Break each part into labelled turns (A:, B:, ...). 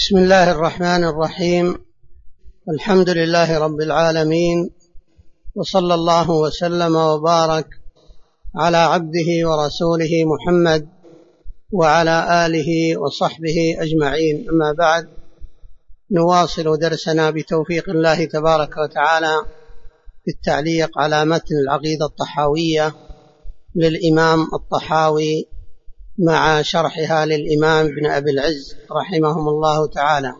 A: بسم الله الرحمن الرحيم. الحمد لله رب العالمين، وصلى الله وسلم وبارك على عبده ورسوله محمد وعلى آله وصحبه أجمعين. أما بعد، نواصل درسنا بتوفيق الله تبارك وتعالى بالتعليق على متن العقيدة الطحاوية للإمام الطحاوي مع شرحها للإمام ابن أبي العز رحمهم الله تعالى.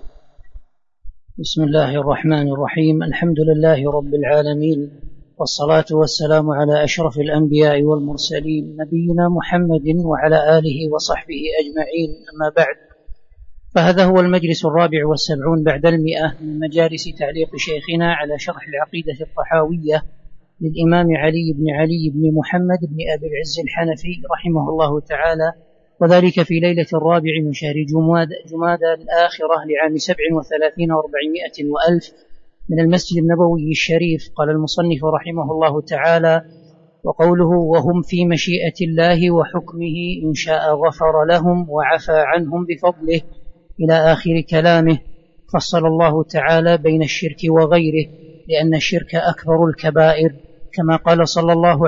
B: بسم الله الرحمن الرحيم. الحمد لله رب العالمين، والصلاة والسلام على أشرف الأنبياء والمرسلين نبينا محمد وعلى آله وصحبه أجمعين. أما بعد، فهذا هو المجلس 74 بعد 100 من مجالس تعليق شيخنا على شرح العقيدة الطحاوية للإمام علي بن محمد بن أبي العز الحنفي رحمه الله تعالى، وذلك في ليلة 4 من شهر جمادى الآخرة لعام 37 و400 وألف من المسجد النبوي الشريف. قال المصنف رحمه الله تعالى: وقوله وهم في مشيئة الله وحكمه إن شاء غفر لهم وعفى عنهم بفضله إلى آخر كلامه. فصل الله تعالى بين الشرك وغيره، لأن الشرك أكبر الكبائر، كما قال صلى الله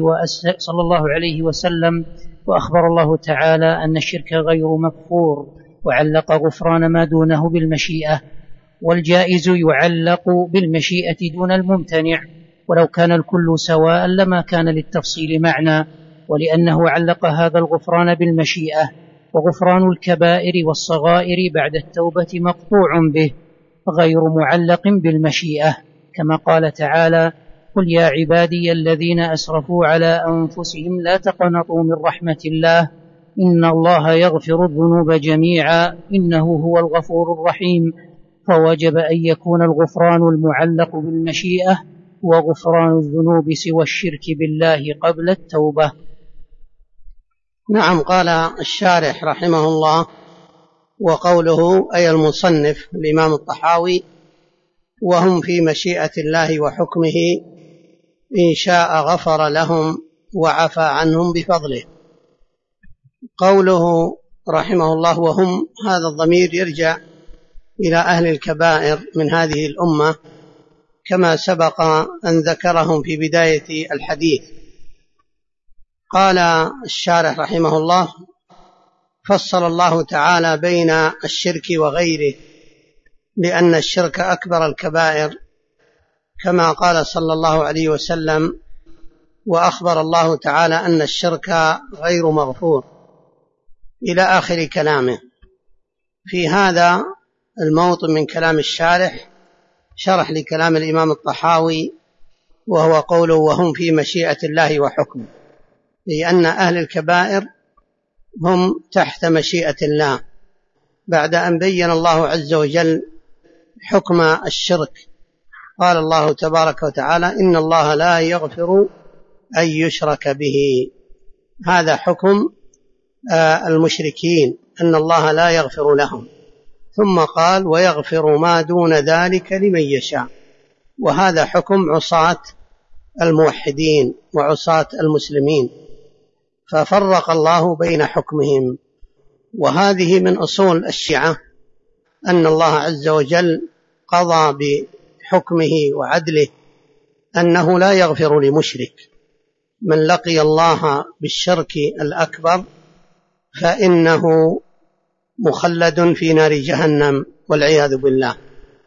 B: عليه وسلم: وأخبر الله تعالى أن الشرك غير مغفور، وعلق غفران ما دونه بالمشيئة، والجائز يعلق بالمشيئة دون الممتنع، ولو كان الكل سواء لما كان للتفصيل معنى، ولأنه علق هذا الغفران بالمشيئة، وغفران الكبائر والصغائر بعد التوبة مقطوع به غير معلق بالمشيئة، كما قال تعالى: قل يا عبادي الذين أسرفوا على أنفسهم لا تقنطوا من رحمة الله إن الله يغفر الذنوب جميعا إنه هو الغفور الرحيم. فوجب أن يكون الغفران المعلق بالمشيئة وغفران الذنوب سوى الشرك بالله قبل التوبة.
A: نعم. قال الشارح رحمه الله: وقوله أي المصنف الإمام الطحاوي: وهم في مشيئة الله وحكمه إن شاء غفر لهم وعفى عنهم بفضله. قوله رحمه الله وهم، هذا الضمير يرجع إلى أهل الكبائر من هذه الأمة، كما سبق أن ذكرهم في بداية الحديث. قال الشارح رحمه الله: فصل الله تعالى بين الشرك وغيره، لأن الشرك أكبر الكبائر، كما قال صلى الله عليه وسلم: وأخبر الله تعالى أن الشرك غير مغفور، إلى آخر كلامه. في هذا الموطن من كلام الشارح شرح لكلام الإمام الطحاوي، وهو قوله وهم في مشيئة الله وحكمه، لأن أهل الكبائر هم تحت مشيئة الله، بعد أن بين الله عز وجل حكم الشرك. قال الله تبارك وتعالى: إن الله لا يغفر أن يشرك به. هذا حكم المشركين، أن الله لا يغفر لهم. ثم قال: ويغفر ما دون ذلك لمن يشاء. وهذا حكم عصاة الموحدين وعصاة المسلمين، ففرق الله بين حكمهم. وهذه من أصول الشيعة، أن الله عز وجل قضى بحكمه وعدله أنه لا يغفر لمشرك. من لقي الله بالشرك الأكبر فإنه مخلد في نار جهنم والعياذ بالله.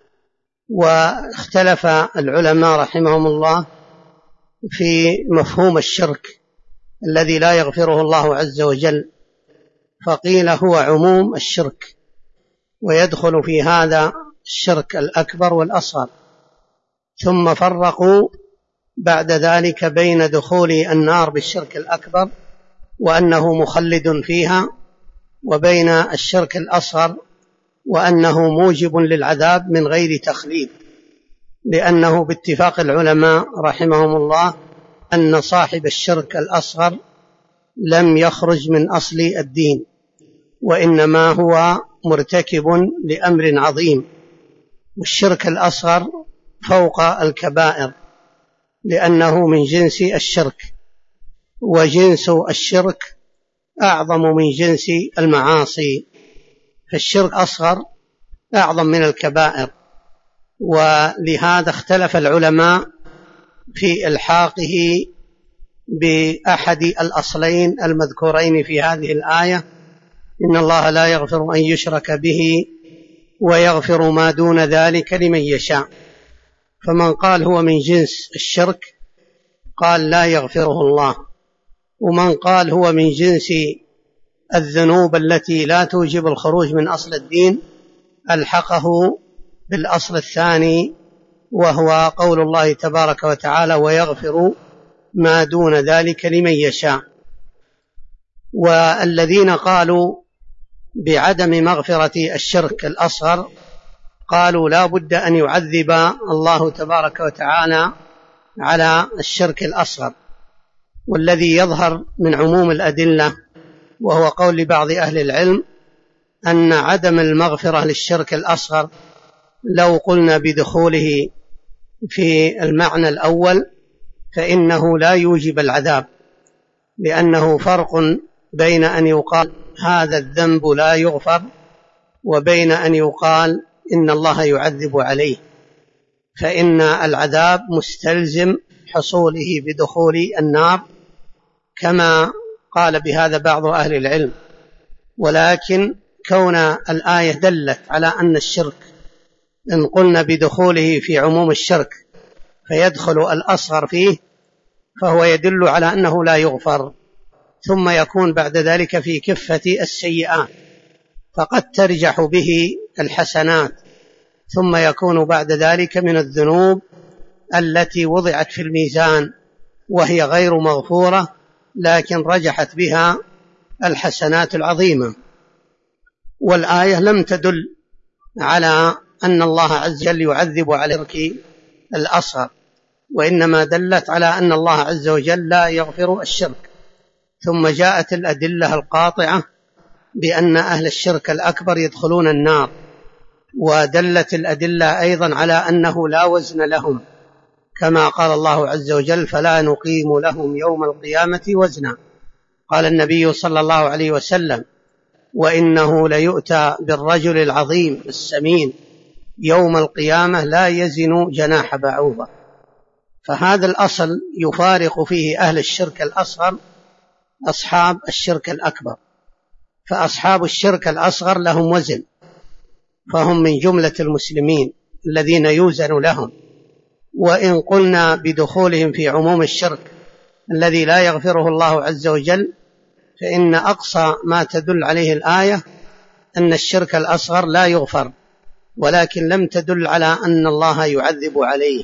A: واختلف العلماء رحمهم الله في مفهوم الشرك الذي لا يغفره الله عز وجل، فقيل هو عموم الشرك، ويدخل في هذا الشرك الأكبر والأصغر. ثم فرقوا بعد ذلك بين دخول النار بالشرك الأكبر وأنه مخلد فيها، وبين الشرك الأصغر وأنه موجب للعذاب من غير تخليد، لأنه باتفاق العلماء رحمهم الله أن صاحب الشرك الأصغر لم يخرج من أصل الدين، وإنما هو مرتكب لأمر عظيم. والشرك الأصغر فوق الكبائر، لأنه من جنس الشرك، وجنس الشرك أعظم من جنس المعاصي. فالشرك أصغر أعظم من الكبائر، ولهذا اختلف العلماء في إلحاقه بأحد الأصلين المذكورين في هذه الآية: إن الله لا يغفر أن يشرك به ويغفر ما دون ذلك لمن يشاء. فمن قال هو من جنس الشرك قال لا يغفره الله، ومن قال هو من جنس الذنوب التي لا توجب الخروج من أصل الدين ألحقه بالأصل الثاني، وهو قول الله تبارك وتعالى: ويغفر ما دون ذلك لمن يشاء. والذين قالوا بعدم مغفرة الشرك الأصغر قالوا لا بد أن يعذب الله تبارك وتعالى على الشرك الأصغر. والذي يظهر من عموم الأدلة وهو قول لبعض أهل العلم أن عدم المغفرة للشرك الأصغر لو قلنا بدخوله في المعنى الأول فإنه لا يوجب العذاب، لأنه فرق بين أن يقال هذا الذنب لا يغفر وبين أن يقال إن الله يعذب عليه، فإن العذاب مستلزم حصوله بدخول النار كما قال بهذا بعض أهل العلم. ولكن كون الآية دلت على أن الشرك إن قلنا بدخوله في عموم الشرك فيدخل الأصغر فيه فهو يدل على أنه لا يغفر، ثم يكون بعد ذلك في كفة السيئات، فقد ترجح به الحسنات، ثم يكون بعد ذلك من الذنوب التي وضعت في الميزان وهي غير مغفورة لكن رجحت بها الحسنات العظيمة. والآية لم تدل على أن الله عز وجل يعذب على الشرك الأصغر، وإنما دلت على أن الله عز وجل لا يغفر الشرك. ثم جاءت الأدلة القاطعة بأن أهل الشرك الأكبر يدخلون النار، ودلت الأدلة أيضا على أنه لا وزن لهم، كما قال الله عز وجل: فلا نقيم لهم يوم القيامة وزنا. قال النبي صلى الله عليه وسلم: وإنه ليؤتى بالرجل العظيم السمين يوم القيامة لا يزن جناح بعوضة. فهذا الأصل يفارق فيه أهل الشرك الأصغر أصحاب الشرك الأكبر، فأصحاب الشرك الأصغر لهم وزن، فهم من جملة المسلمين الذين يوزن لهم. وإن قلنا بدخولهم في عموم الشرك الذي لا يغفره الله عز وجل فإن أقصى ما تدل عليه الآية أن الشرك الأصغر لا يغفر، ولكن لم تدل على أن الله يعذب عليه.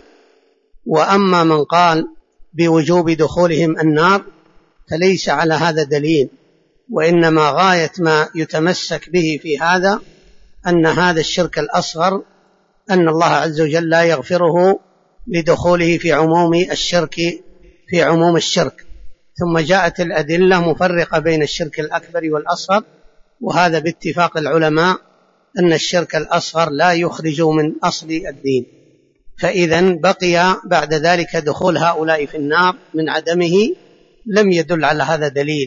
A: وأما من قال بوجوب دخولهم النار فليس على هذا دليل، وإنما غاية ما يتمسك به في هذا أن هذا الشرك الأصغر أن الله عز وجل لا يغفره لدخوله في عموم الشرك في عموم الشرك. ثم جاءت الأدلة مفرقة بين الشرك الأكبر والأصغر، وهذا باتفاق العلماء أن الشرك الأصغر لا يخرج من أصل الدين. فإذا بقي بعد ذلك دخول هؤلاء في النار من عدمه لم يدل على هذا دليل،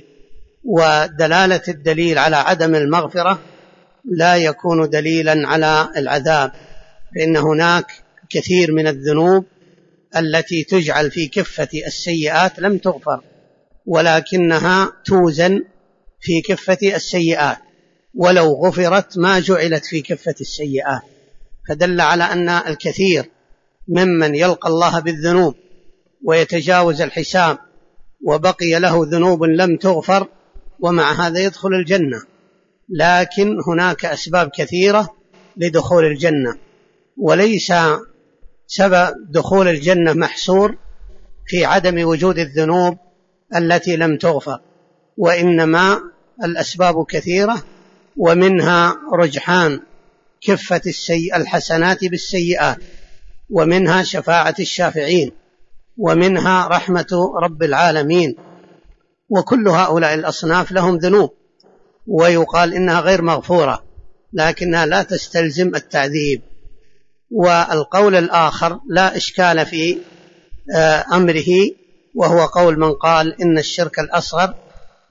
A: ودلالة الدليل على عدم المغفرة لا يكون دليلا على العذاب، فإن هناك كثير من الذنوب التي تجعل في كفة السيئات لم تغفر، ولكنها توزن في كفة السيئات، ولو غفرت ما جعلت في كفة السيئات. فدل على أن الكثير ممن يلقى الله بالذنوب ويتجاوز الحساب وبقي له ذنوب لم تغفر ومع هذا يدخل الجنة، لكن هناك أسباب كثيرة لدخول الجنة، وليس سبب دخول الجنة محصور في عدم وجود الذنوب التي لم تغفر، وإنما الأسباب كثيرة، ومنها رجحان كفة الحسنات بالسيئات، ومنها شفاعة الشافعين، ومنها رحمة رب العالمين. وكل هؤلاء الأصناف لهم ذنوب ويقال إنها غير مغفورة لكنها لا تستلزم التعذيب. والقول الآخر لا إشكال في أمره، وهو قول من قال إن الشرك الأصغر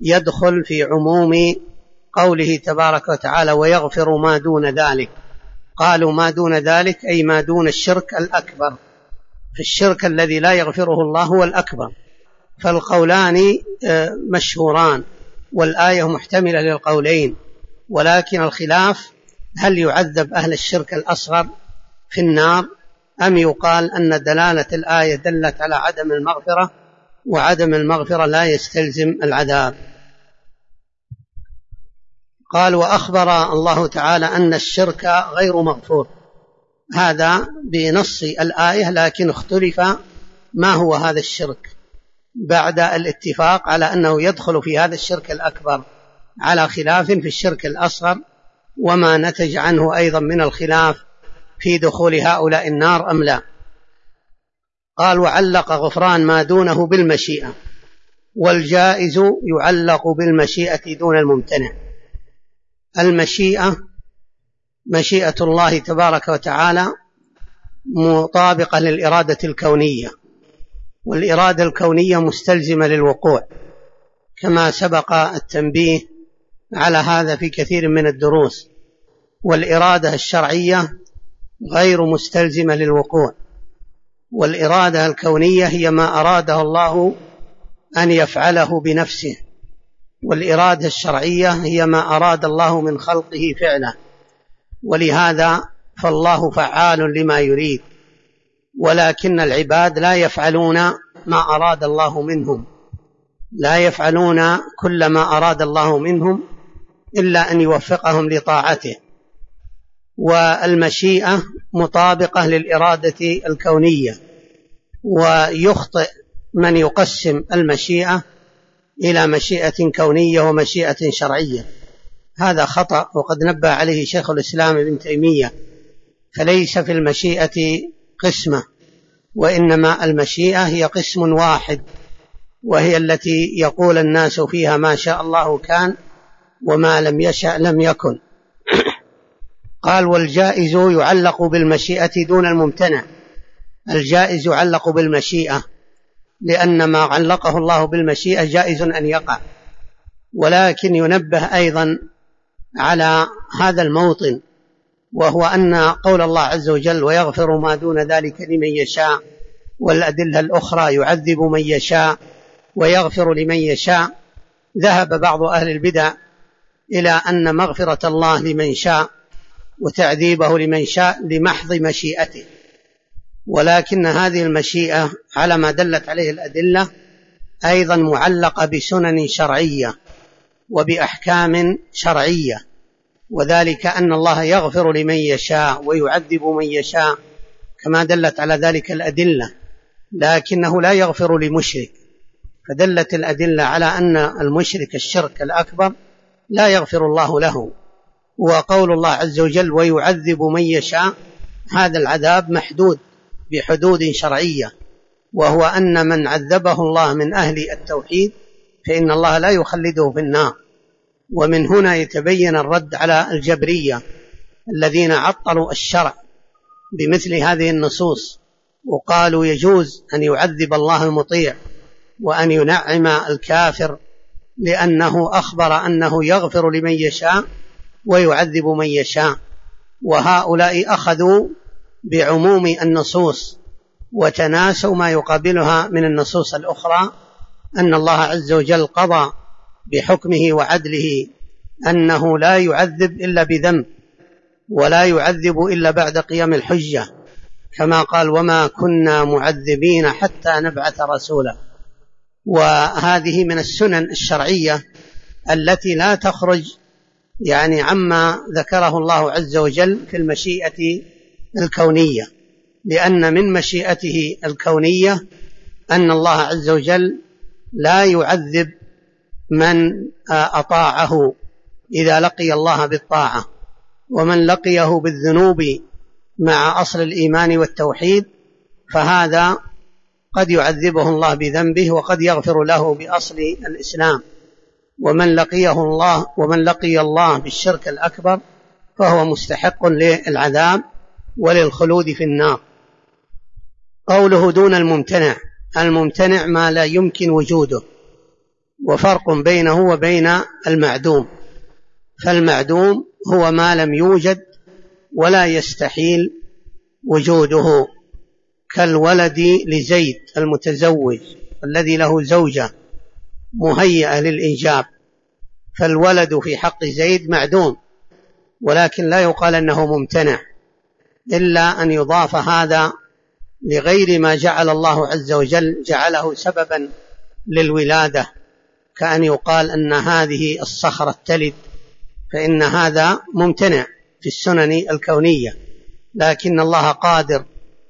A: يدخل في عموم قوله تبارك وتعالى: ويغفر ما دون ذلك. قالوا ما دون ذلك أي ما دون الشرك الأكبر، فالشرك الذي لا يغفره الله هو الأكبر. فالقولان مشهوران والآية محتملة للقولين، ولكن الخلاف هل يعذب أهل الشرك الأصغر في النار أم يقال أن دلالة الآية دلت على عدم المغفرة، وعدم المغفرة لا يستلزم العذاب. قال وأخبر الله تعالى أن الشرك غير مغفور، هذا بنص الآية، لكن اختلف ما هو هذا الشرك بعد الاتفاق على أنه يدخل في هذا الشرك الأكبر، على خلاف في الشرك الأصغر وما نتج عنه أيضا من الخلاف في دخول هؤلاء النار أم لا. قال وعلق غفران ما دونه بالمشيئة، والجائز يعلق بالمشيئة دون الممتنع. المشيئة مشيئة الله تبارك وتعالى مطابقة للإرادة الكونية، والإرادة الكونية مستلزمة للوقوع، كما سبق التنبيه على هذا في كثير من الدروس. والإرادة الشرعية غير مستلزمة للوقوع، والإرادة الكونية هي ما أراده الله أن يفعله بنفسه، والإرادة الشرعية هي ما أراد الله من خلقه فعله. ولهذا فالله فعال لما يريد، ولكن العباد لا يفعلون ما أراد الله منهم، لا يفعلون كل ما أراد الله منهم إلا أن يوفقهم لطاعته. والمشيئة مطابقة للإرادة الكونية، ويخطئ من يقسم المشيئة إلى مشيئة كونية ومشيئة شرعية، هذا خطأ، وقد نبه عليه شيخ الإسلام ابن تيمية. فليس في المشيئة قسمة، وإنما المشيئة هي قسم واحد، وهي التي يقول الناس فيها ما شاء الله كان وما لم يشأ لم يكن. قال والجائز يعلق بالمشيئة دون الممتنع. الجائز يعلق بالمشيئة، لأن ما علقه الله بالمشيئة جائز أن يقع. ولكن ينبه أيضا على هذا الموطن، وهو أن قول الله عز وجل ويغفر ما دون ذلك لمن يشاء، والأدلة الأخرى يعذب من يشاء ويغفر لمن يشاء، ذهب بعض أهل البدع إلى أن مغفرة الله لمن شاء وتعذيبه لمن شاء لمحض مشيئته، ولكن هذه المشيئة على ما دلت عليه الأدلة أيضا معلقة بسنن شرعية وبأحكام شرعية، وذلك أن الله يغفر لمن يشاء ويعذب من يشاء كما دلت على ذلك الأدلة، لكنه لا يغفر لمشرك. فدلت الأدلة على أن المشرك الشرك الأكبر لا يغفر الله له. وقول الله عز وجل ويعذب من يشاء، هذا العذاب محدود بحدود شرعية، وهو أن من عذبه الله من أهل التوحيد فإن الله لا يخلده في النار. ومن هنا يتبين الرد على الجبرية الذين عطلوا الشرع بمثل هذه النصوص، وقالوا يجوز أن يعذب الله المطيع وأن ينعم الكافر، لأنه أخبر أنه يغفر لمن يشاء ويعذب من يشاء. وهؤلاء أخذوا بعموم النصوص وتناسوا ما يقابلها من النصوص الأخرى، أن الله عز وجل قضى بحكمه وعدله أنه لا يعذب إلا بذنب، ولا يعذب إلا بعد قيام الحجة، كما قال وما كنا معذبين حتى نبعث رسولا. وهذه من السنن الشرعية التي لا تخرج عما ذكره الله عز وجل في المشيئة الكونية، لأن من مشيئته الكونية أن الله عز وجل لا يعذب من أطاعه إذا لقي الله بالطاعة، ومن لقيه بالذنوب مع أصل الإيمان والتوحيد فهذا قد يعذبه الله بذنبه وقد يغفر له بأصل الإسلام. ومن لقي الله بالشرك الأكبر فهو مستحق للعذاب وللخلود في النار. قوله دون الممتنع، الممتنع ما لا يمكن وجوده، وفرق بينه وبين المعدوم. فالمعدوم هو ما لم يوجد ولا يستحيل وجوده، كالولد لزيد المتزوج الذي له زوجة مهيئة للإنجاب، فالولد في حق زيد معدوم، ولكن لا يقال أنه ممتنع، إلا أن يضاف هذا لغير ما جعل الله عز وجل جعله سببا للولادة، كأن يقال أن هذه الصخرة تلد، فإن هذا ممتنع في السنن الكونية، لكن الله قادر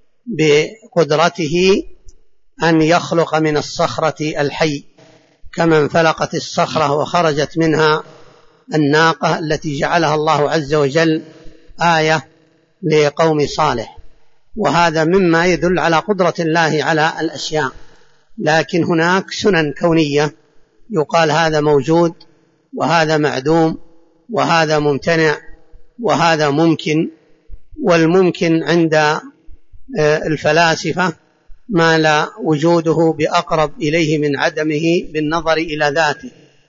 A: بقدرته أن يخلق من الصخرة الحي، كما انفلقت الصخرة وخرجت منها الناقة التي جعلها الله عز وجل آية لقوم صالح، وهذا مما يدل على قدرة الله على الأشياء. لكن هناك سنن كونية يقال هذا موجود وهذا معدوم وهذا ممتنع وهذا ممكن، والممكن عند الفلاسفة ما لا وجوده بأقرب إليه من عدمه بالنظر إلى ذاته،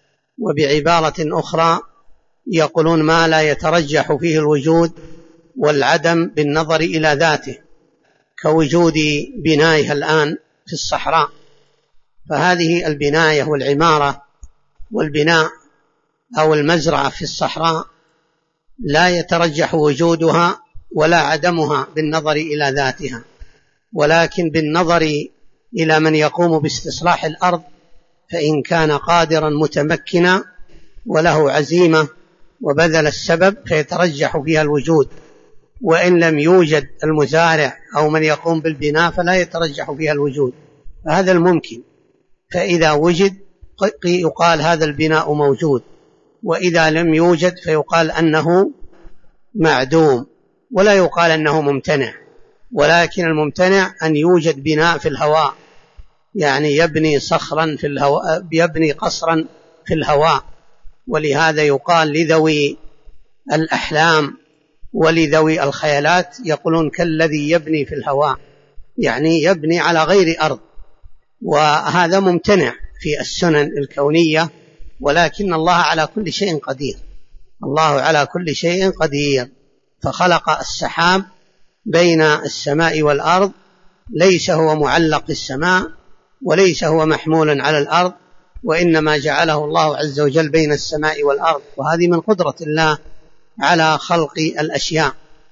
A: وبعبارة أخرى يقولون ما لا يترجح فيه الوجود والعدم بالنظر إلى ذاته، كوجود بناية الآن في الصحراء، فهذه البناية والعمارة والبناء أو المزرعة في الصحراء لا يترجح وجودها ولا عدمها بالنظر إلى ذاتها، ولكن بالنظر إلى من يقوم باستصلاح الأرض، فإن كان قادرا متمكنا وله عزيمة وبذل السبب فيترجح فيها الوجود، وإن لم يوجد المزارع أو من يقوم بالبناء فلا يترجح فيها الوجود، فهذا الممكن. فإذا وجد يقال هذا البناء موجود، وإذا لم يوجد فيقال أنه معدوم، ولا يقال أنه ممتنع. ولكن الممتنع أن يوجد بناء في الهواء، يعني يبني صخرا في الهواء، يبني قصرا في الهواء، ولهذا يقال لذوي الأحلام ولذوي الخيالات يقولون كالذي يبني في الهواء، يعني يبني على غير أرض، وهذا ممتنع في السنن الكونية. ولكن الله على كل شيء قدير، الله على كل شيء قدير، فخلق السحاب بين السماء والأرض، ليس هو معلق في السماء وليس هو محمول على الأرض، وإنما جعله الله عز وجل بين السماء والأرض، وهذه من قدرة الله على خلق الأشياء.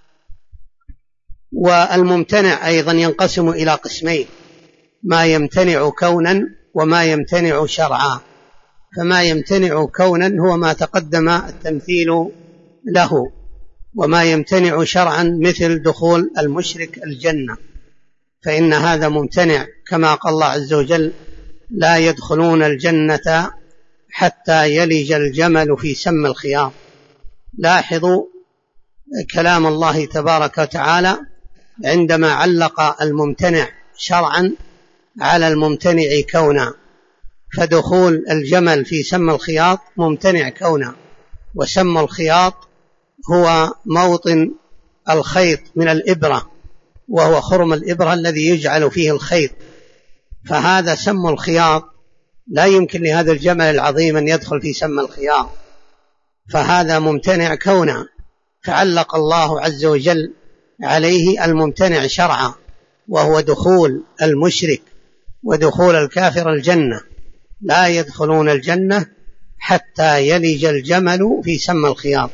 A: والممتنع أيضا ينقسم إلى قسمين: ما يمتنع كونا وما يمتنع شرعا. فما يمتنع كونا هو ما تقدم التمثيل له، وما يمتنع شرعا مثل دخول المشرك الجنة، فإن هذا ممتنع، كما قال الله عز وجل: لا يدخلون الجنة حتى يلج الجمل في سم الخياط. لاحظوا كلام الله تبارك وتعالى عندما علق الممتنع شرعا على الممتنع كونا، فدخول الجمل في سم الخياط ممتنع كونا، وسم الخياط هو موطن الخيط من الإبرة، وهو خرم الإبرة الذي يجعل فيه الخيط، فهذا سم الخياط، لا يمكن لهذا الجمل العظيم أن يدخل في سم الخياط، فهذا ممتنع كونا. فعلق الله عز وجل عليه الممتنع شرعا، وهو دخول المشرك ودخول الكافر الجنة، لا يدخلون الجنة حتى يلج الجمل في سم الخياط.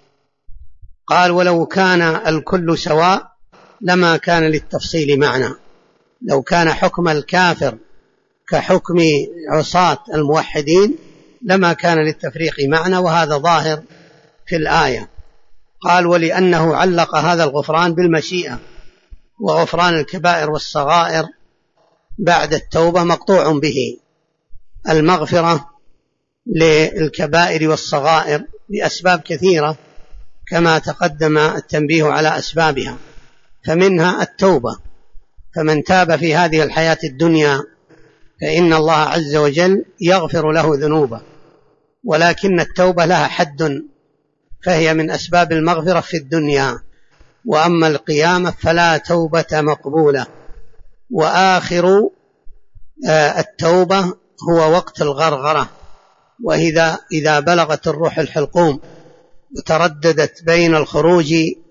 A: قال: ولو كان الكل سواء لما كان للتفصيل معنى. لو كان حكم الكافر كحكم عصاة الموحدين لما كان للتفريق معنى، وهذا ظاهر في الآية. قال: ولأنه علق هذا الغفران بالمشيئة، وغفران الكبائر والصغائر بعد التوبة مقطوع به. المغفرة للكبائر والصغائر بأسباب كثيرة كما تقدم التنبيه على أسبابها، فمنها التوبة، فمن تاب في هذه الحياة الدنيا فإن الله عز وجل يغفر له ذنوبه، ولكن التوبة لها حد، فهي من أسباب المغفرة في الدنيا، وأما القيامة فلا توبة مقبولة. وآخر التوبة هو وقت الغرغرة، وإذا بلغت الروح الحلقوم وترددت بين الخروج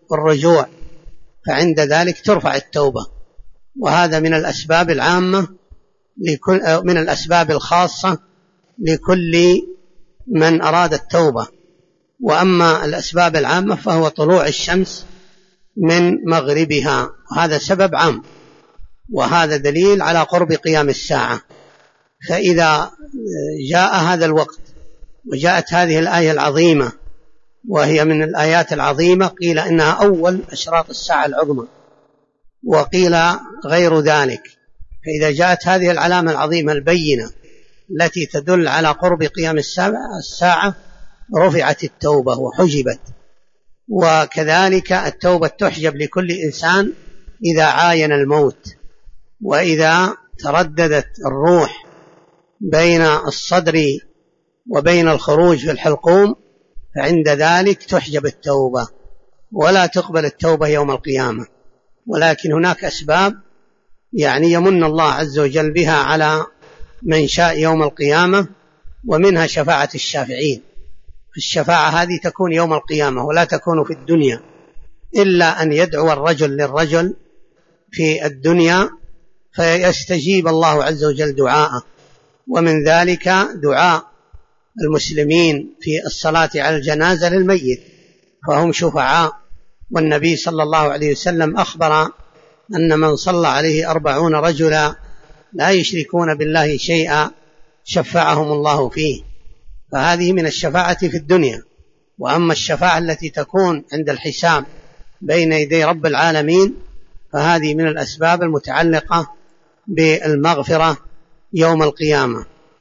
A: والرجوع، فعند ذلك ترفع التوبة. وهذا من الأسباب العامة من الأسباب الخاصة لكل من أراد التوبة. وأما الأسباب العامة فهو طلوع الشمس من مغربها، وهذا سبب عام، وهذا دليل على قرب قيام الساعة. فإذا جاء هذا الوقت وجاءت هذه الآية العظيمة، وهي من الآيات العظيمة، قيل إنها أول أشراط الساعة العظمى، وقيل غير ذلك. فإذا جاءت هذه العلامة العظيمة البينة التي تدل على قرب قيام الساعة رفعت التوبة وحجبت. وكذلك التوبة تحجب لكل إنسان إذا عاين الموت، وإذا ترددت الروح بين الصدر وبين الخروج في الحلقوم، فعند ذلك تحجب التوبة ولا تقبل التوبة يوم القيامة. ولكن هناك أسباب يمن الله عز وجل بها على من شاء يوم القيامة، ومنها شفاعة الشافعين. الشفاعة هذه تكون يوم القيامة ولا تكون في الدنيا، إلا أن يدعو الرجل للرجل في الدنيا فيستجيب الله عز وجل دعاءه. ومن ذلك دعاء المسلمين في الصلاة على الجنازة للميت، فهم شفعاء. والنبي صلى الله عليه وسلم أخبر أن من صلى عليه 40 رجلا لا يشركون بالله شيئا شفعهم الله فيه. فهذه من الشفاعة في الدنيا. وأما الشفاعة التي تكون عند الحساب بين يدي رب العالمين فهذه من الأسباب المتعلقة بالمغفرة يوم القيامة.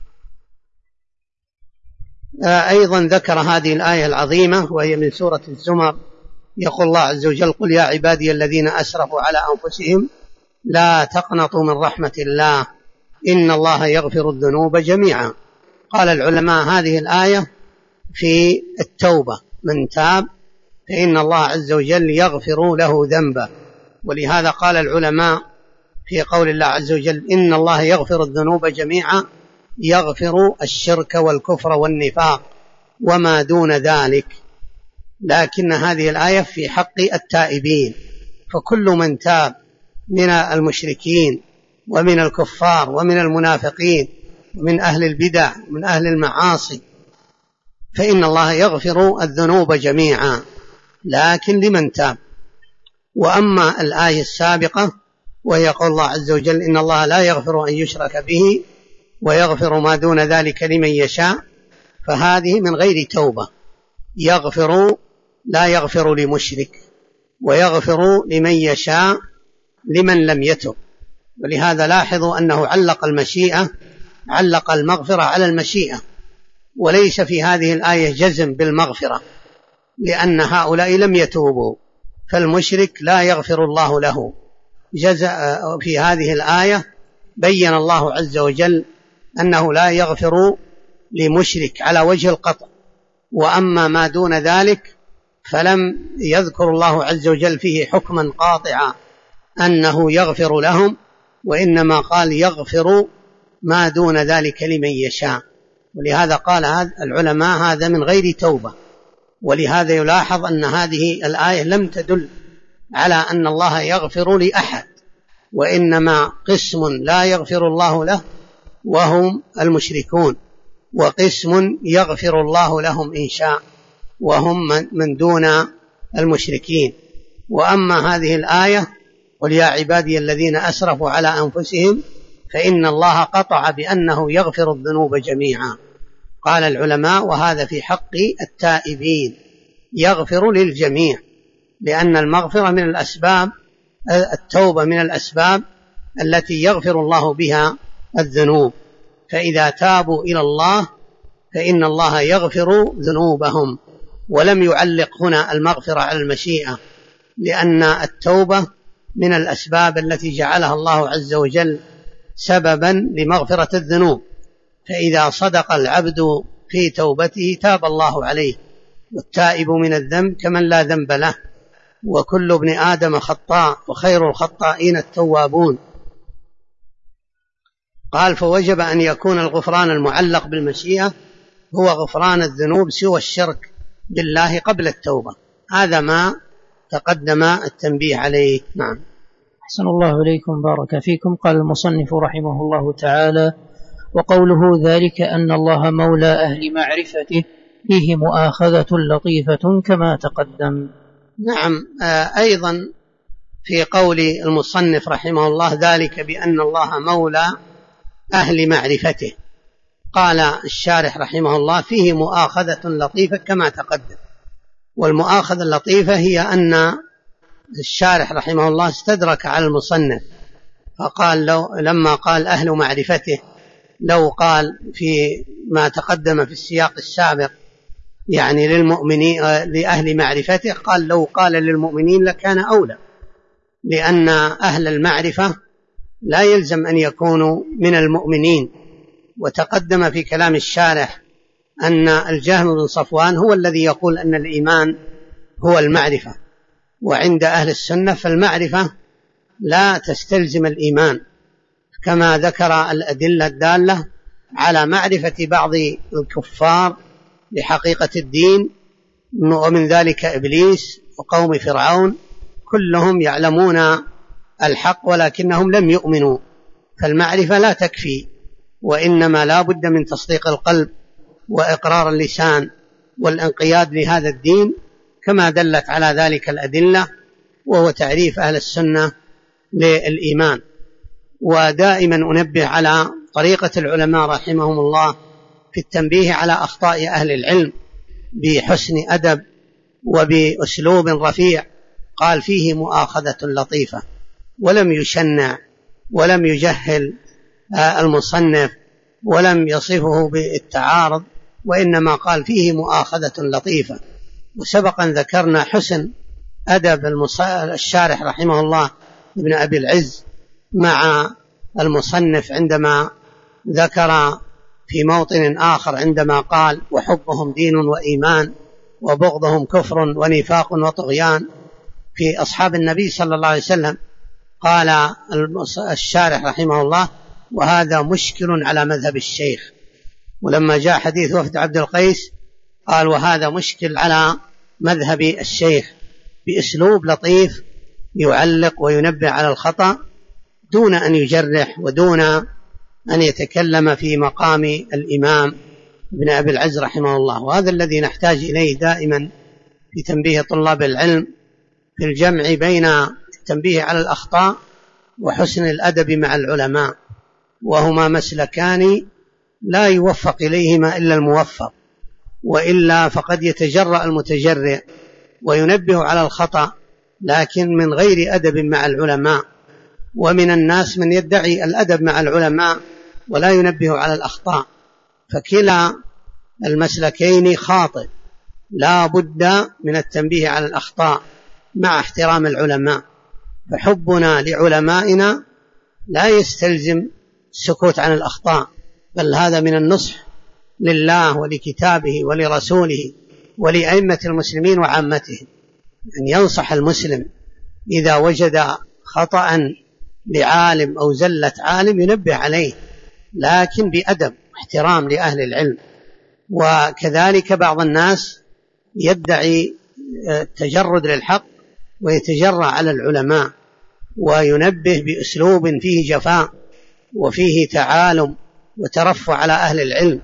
A: أيضا ذكر هذه الآية العظيمة وهي من سورة الزمر، يقول الله عز وجل: قل يا عبادي الذين أسرفوا على أنفسهم لا تقنطوا من رحمة الله إن الله يغفر الذنوب جميعا. قال العلماء هذه الآية في التوبة، من تاب فإن الله عز وجل يغفر له ذنبه. ولهذا قال العلماء في قول الله عز وجل إن الله يغفر الذنوب جميعا، يغفر الشرك والكفر والنفاق وما دون ذلك. لكن هذه الآية في حق التائبين، فكل من تاب من المشركين ومن الكفار ومن المنافقين ومن أهل البدع ومن أهل المعاصي فإن الله يغفر الذنوب جميعا، لكن لمن تاب. وأما الآية السابقة وهي قول الله عز وجل إن الله لا يغفر أن يشرك به ويغفر ما دون ذلك لمن يشاء، فهذه من غير توبة. لا يغفر لمشرك، ويغفر لمن يشاء لمن لم يتب. ولهذا لاحظوا أنه علق المغفرة على المشيئة، وليس في هذه الآية جزم بالمغفرة، لأن هؤلاء لم يتوبوا، فالمشرك لا يغفر الله له. في هذه الآية بين الله عز وجل أنه لا يغفر لمشرك على وجه القطع، وأما ما دون ذلك فلم يذكر الله عز وجل فيه حكما قاطعا أنه يغفر لهم، وإنما قال يغفر ما دون ذلك لمن يشاء. ولهذا قال العلماء هذا من غير توبة. ولهذا يلاحظ أن هذه الآية لم تدل على أن الله يغفر لأحد، وإنما قسم لا يغفر الله له وهم المشركون، وقسم يغفر الله لهم إن شاء وهم من دون المشركين. وأما هذه الآية قل يا عبادي الذين أسرفوا على أنفسهم فإن الله قطع بأنه يغفر الذنوب جميعا. قال العلماء وهذا في حق التائبين، يغفر للجميع، لأن المغفرة من الأسباب، التوبة من الأسباب التي يغفر الله بها الذنوب. فإذا تابوا إلى الله فإن الله يغفر ذنوبهم. ولم يعلق هنا المغفرة على المشيئة، لأن التوبة من الأسباب التي جعلها الله عز وجل سببا لمغفرة الذنوب. فإذا صدق العبد في توبته تاب الله عليه، والتائب من الذنب كمن لا ذنب له، وكل ابن آدم خطاء وخير الخطائين التوابون. قال فوجب أن يكون الغفران المعلق بالمشيئة هو غفران الذنوب سوى الشرك بالله قبل التوبة. هذا ما تقدم التنبيه عليه. نعم.
B: أحسن الله إليكم، بارك فيكم. قال المصنف رحمه الله تعالى: وقوله ذلك أن الله مولى أهل معرفته فيه مؤاخذة لطيفة كما تقدم.
A: نعم. أيضا في قول المصنف رحمه الله ذلك بأن الله مولى أهل معرفته، قال الشارح رحمه الله فيه مؤاخذة لطيفة كما تقدم. والمؤاخذة اللطيفة هي أن الشارح رحمه الله استدرك على المصنف، فقال لما قال أهل معرفته، لو قال في ما تقدم في السياق السابق يعني للمؤمنين لأهل معرفته، قال لو قال للمؤمنين لكان أولى، لأن أهل المعرفة لا يلزم أن يكونوا من المؤمنين. وتقدم في كلام الشارح أن الجهم بن صفوان هو الذي يقول أن الإيمان هو المعرفة، وعند أهل السنة فالمعرفة لا تستلزم الإيمان، كما ذكر الأدلة الدالة على معرفة بعض الكفار لحقيقة الدين، ومن ذلك إبليس وقوم فرعون، كلهم يعلمون الحق ولكنهم لم يؤمنوا. فالمعرفة لا تكفي، وإنما لا بد من تصديق القلب وإقرار اللسان والانقياد لهذا الدين، كما دلت على ذلك الأدلة، وهو تعريف أهل السنة للإيمان. ودائما أنبه على طريقة العلماء رحمهم الله في التنبيه على أخطاء أهل العلم بحسن أدب وبأسلوب رفيع. قال فيه مؤاخذة لطيفة، ولم يشنع ولم يجهل المصنف ولم يصفه بالتعارض، وإنما قال فيه مؤاخذة لطيفة. وسبقا ذكرنا حسن أدب الشارح رحمه الله ابن أبي العز مع المصنف عندما ذكر في موطن آخر عندما قال وحبهم دين وإيمان وبغضهم كفر ونفاق وطغيان في أصحاب النبي صلى الله عليه وسلم، قال الشارح رحمه الله وهذا مشكل على مذهب الشيخ. ولما جاء حديث وفد عبد القيس قال وهذا مشكل على مذهب الشيخ، بأسلوب لطيف يعلق وينبه على الخطأ دون أن يجرح ودون أن يتكلم في مقام الإمام ابن أبي العز رحمه الله. وهذا الذي نحتاج إليه دائما في تنبيه طلاب العلم، في الجمع بين التنبيه على الأخطاء وحسن الأدب مع العلماء، وهما مسلكان لا يوفق إليهما إلا الموفق، وإلا فقد يتجرأ المتجرئ وينبه على الخطأ لكن من غير أدب مع العلماء. ومن الناس من يدعي الأدب مع العلماء ولا ينبه على الأخطاء، فكلا المسلكين خاطئ. لا بد من التنبيه على الأخطاء مع احترام العلماء، فحبنا لعلمائنا لا يستلزم السكوت عن الأخطاء، بل هذا من النصح لله ولكتابه ولرسوله ولأئمة المسلمين وعامتهم، أن ينصح المسلم إذا وجد خطأ لعالم أو زلة عالم ينبه عليه، لكن بأدب واحترام لأهل العلم. وكذلك بعض الناس يدعي التجرد للحق ويتجرأ على العلماء وينبه بأسلوب فيه جفاء وفيه تعالم وترفع على أهل العلم.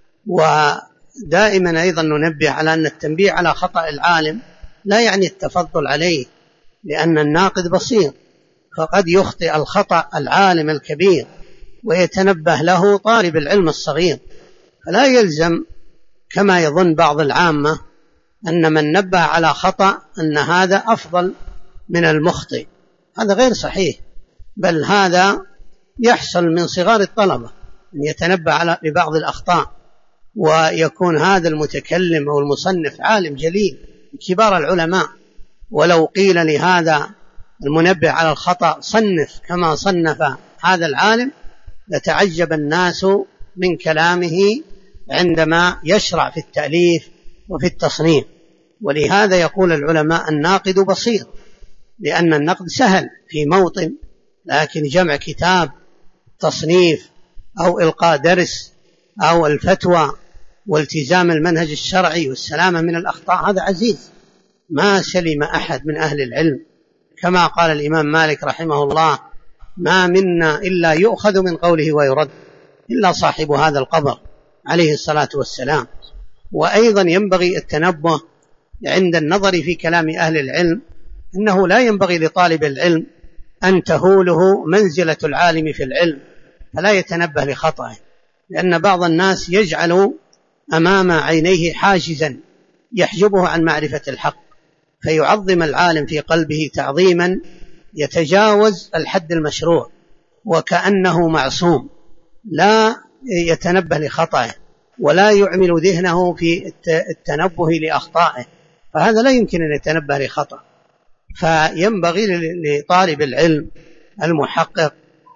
A: ودائما أيضا ننبه على أن التنبيه على خطأ العالم لا يعني التفضل عليه، لأن الناقد بصير، فقد يخطئ الخطأ العالم الكبير ويتنبه له طالب العلم الصغير. فلا يلزم كما يظن بعض العامة أن من نبه على خطأ أن هذا أفضل من المخطئ، هذا غير صحيح، بل هذا يحصل من صغار الطلبة أن يتنبه على ببعض الأخطاء، ويكون هذا المتكلم أو المصنف عالم جليل من كبار العلماء، ولو قيل لهذا المنبه على الخطأ صنف كما صنف هذا العالم لتعجب الناس من كلامه عندما يشرع في التأليف وفي التصنيف. ولهذا يقول العلماء الناقد بصير، لأن النقد سهل في موطن، لكن جمع كتاب تصنيف أو إلقاء درس أو الفتوى والتزام المنهج الشرعي والسلامة من الأخطاء هذا عزيز. ما سلم أحد من أهل العلم، كما قال الإمام مالك رحمه الله: ما منا إلا يؤخذ من قوله ويرد إلا صاحب هذا القبر عليه الصلاة والسلام. وأيضا ينبغي التنبه عند النظر في كلام أهل العلم، إنه لا ينبغي لطالب العلم أن تهوله منزلة العالم في العلم فلا يتنبه لخطأه، لأن بعض الناس يجعل أمام عينيه حاجزا يحجبه عن معرفة الحق، فيعظم العالم في قلبه تعظيما يتجاوز الحد المشروع، وكأنه معصوم لا يتنبه لخطأه ولا يعمل ذهنه في التنبه لأخطائه، فهذا لا يمكن أن يتنبه لخطأ. فينبغي لطالب العلم المحقق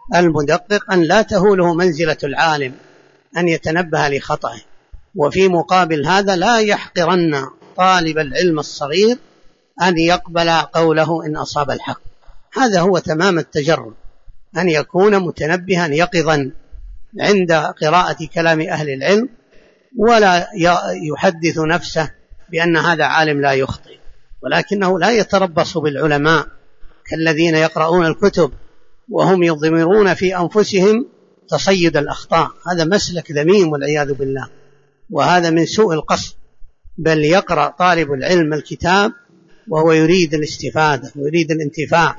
A: المدقق أن لا تهوله منزلة العالم أن يتنبه لخطأه. وفي مقابل هذا لا يحقرن طالب العلم الصغير أن يقبل قوله إن أصاب الحق. هذا هو تمام التجرد، أن يكون متنبها يقظا عند قراءة كلام أهل العلم، ولا يحدث نفسه بأن هذا عالم لا يخطئ، ولكنه لا يتربص بالعلماء كالذين يقرؤون الكتب وهم يضمرون في أنفسهم تصيد الأخطاء. هذا مسلك ذميم والعياذ بالله، وهذا من سوء القصد. بل يقرأ طالب العلم الكتاب وهو يريد الاستفادة ويريد الانتفاع،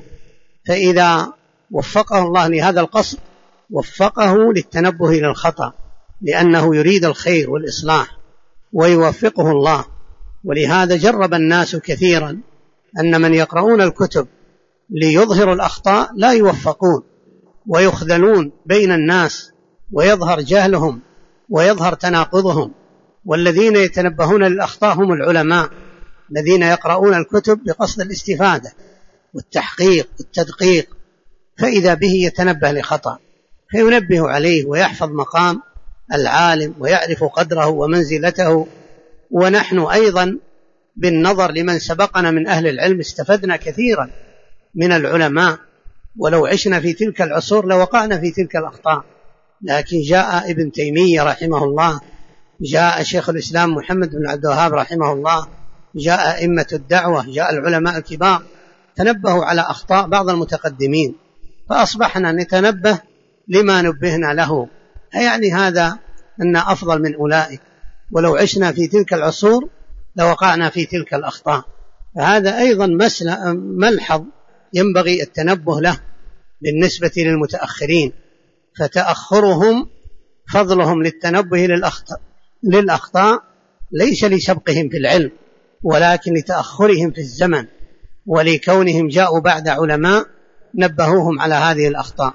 A: فإذا وفقه الله لهذا القصد وفقه للتنبه إلى الخطأ، لأنه يريد الخير والإصلاح ويوفقه الله. ولهذا جرب الناس كثيرا أن من يقرؤون الكتب ليظهروا الأخطاء لا يوفقون ويخذلون بين الناس ويظهر جهلهم ويظهر تناقضهم. والذين يتنبهون للأخطاء هم العلماء الذين يقرؤون الكتب بقصد الاستفادة والتحقيق والتدقيق، فإذا به يتنبه لخطأ فينبه عليه ويحفظ مقام العالم ويعرف قدره ومنزلته. ونحن أيضا بالنظر لمن سبقنا من أهل العلم استفدنا كثيرا من العلماء، ولو عشنا في تلك العصور لوقعنا في تلك الأخطاء. لكن جاء ابن تيمية رحمه الله، جاء شيخ الإسلام محمد بن عبد الوهاب رحمه الله، جاء أئمة الدعوة، جاء العلماء الكبار، تنبهوا على أخطاء بعض المتقدمين، فأصبحنا نتنبه لما نبهنا له. يعني هذا أن أفضل من أولئك، ولو عشنا في تلك العصور لوقعنا في تلك الأخطاء. فهذا أيضا ملحظ ينبغي التنبه له بالنسبة للمتأخرين، فتأخرهم فضلهم للتنبه للأخطاء ليس لسبقهم في العلم، ولكن لتأخرهم في الزمن، ولكونهم جاءوا بعد علماء نبهوهم على هذه الأخطاء.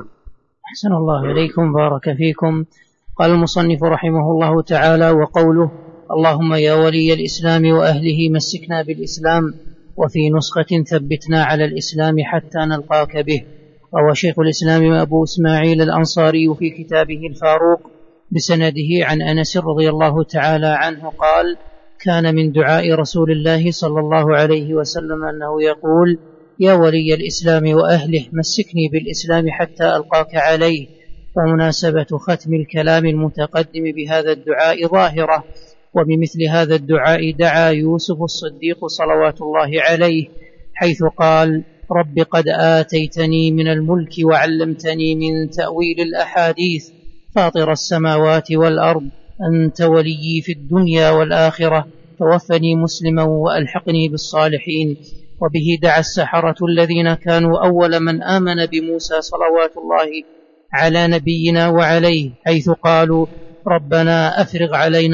B: أحسن الله إليكم، بارك فيكم. قال المصنف رحمه الله تعالى: وقوله: اللهم يا ولي الإسلام وأهله مسكنا بالإسلام، وفي نسخة ثبتنا على الإسلام حتى نلقاك به. روى شيخ الإسلام أبو إسماعيل الأنصاري في كتابه الفاروق بسنده عن أنس رضي الله تعالى عنه قال: كان من دعاء رسول الله صلى الله عليه وسلم أنه يقول: يا ولي الإسلام وأهله مسكني بالإسلام حتى ألقاك عليه. ومناسبة ختم الكلام المتقدم بهذا الدعاء ظاهرة، وبمثل هذا الدعاء دعا يوسف الصديق صلوات الله عليه، حيث قال: رب قد آتيتني من الملك وعلمتني من تأويل الأحاديث، فاطر السماوات والأرض، أنت ولي في الدنيا والآخرة، توفني مسلما وألحقني بالصالحين. وبه دعا السحرة الذين كانوا أول من آمن بموسى صلوات الله على نبينا وعليه، حيث قالوا: ربنا أفرغ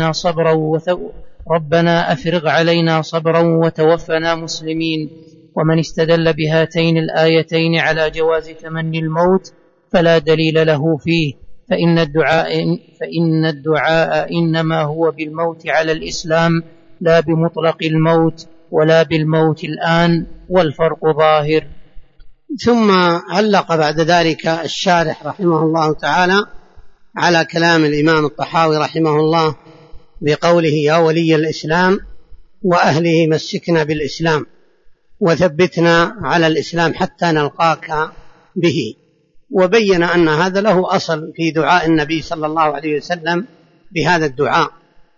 B: علينا صبرا وتوفنا مسلمين. ومن استدل بهاتين الآيتين على جواز تمني الموت فلا دليل له فيه، فإن الدعاء إنما هو بالموت على الإسلام لا بمطلق الموت ولا بالموت الآن، والفرق ظاهر.
A: ثم علق بعد ذلك الشارح رحمه الله تعالى على كلام الإمام الطحاوي رحمه الله بقوله: يا ولي الإسلام وأهله مسكنا بالإسلام وثبتنا على الإسلام حتى نلقاك به. وبين أن هذا له أصل في دعاء النبي صلى الله عليه وسلم بهذا الدعاء،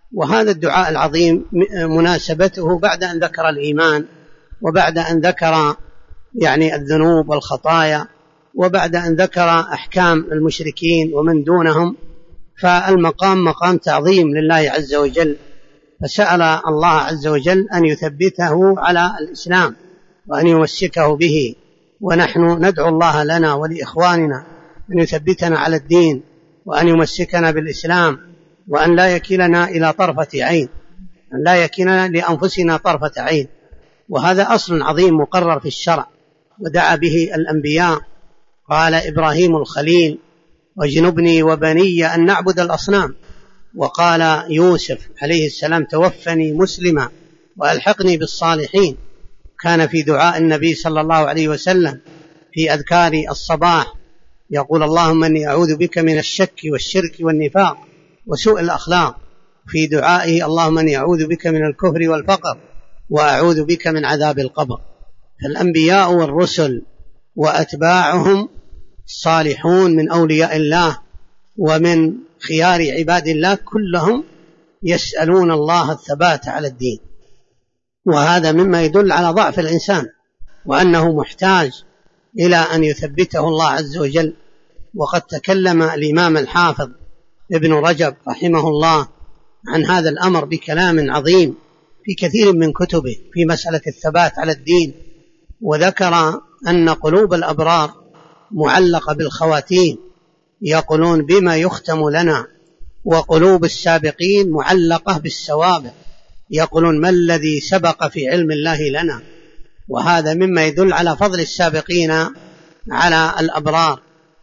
A: وهذا الدعاء العظيم مناسبته بعد أن ذكر الإيمان، وبعد أن ذكر الذنوب والخطايا، وبعد أن ذكر أحكام المشركين ومن دونهم، فالمقام مقام تعظيم لله عز وجل، فسأل الله عز وجل أن يثبته على الإسلام وأن يمسكه به. ونحن ندعو الله لنا ولإخواننا أن يثبتنا على الدين، وأن يمسكنا بالإسلام، وأن لا يكلنا إلى طرفة عين، أن لا يكلنا لأنفسنا طرفة عين. وهذا أصل عظيم مقرر في الشرع ودعا به الأنبياء. قال إبراهيم الخليل: واجنبني وبني أن نعبد الأصنام. وقال يوسف عليه السلام: توفني مسلما وألحقني بالصالحين. كان في دعاء النبي صلى الله عليه وسلم في أذكار الصباح يقول: اللهم إني أعوذ بك من الشك والشرك والنفاق وسوء الأخلاق. في دعائه: اللهم إني أعوذ بك من الكفر والفقر وأعوذ بك من عذاب القبر. فالأنبياء والرسل وأتباعهم الصالحون من أولياء الله ومن خيار عباد الله كلهم يسألون الله الثبات على الدين، وهذا مما يدل على ضعف الإنسان وأنه محتاج إلى أن يثبته الله عز وجل. وقد تكلم الإمام الحافظ ابن رجب رحمه الله عن هذا الأمر بكلام عظيم في كثير من كتبه في مسألة الثبات على الدين، وذكر أن قلوب الأبرار معلقة بالخواتيم، يقولون بما يختم لنا، وقلوب السابقين معلقة بالسوابق، يقولون ما الذي سبق في علم الله لنا. وهذا مما يدل على فضل السابقين على الأبرار،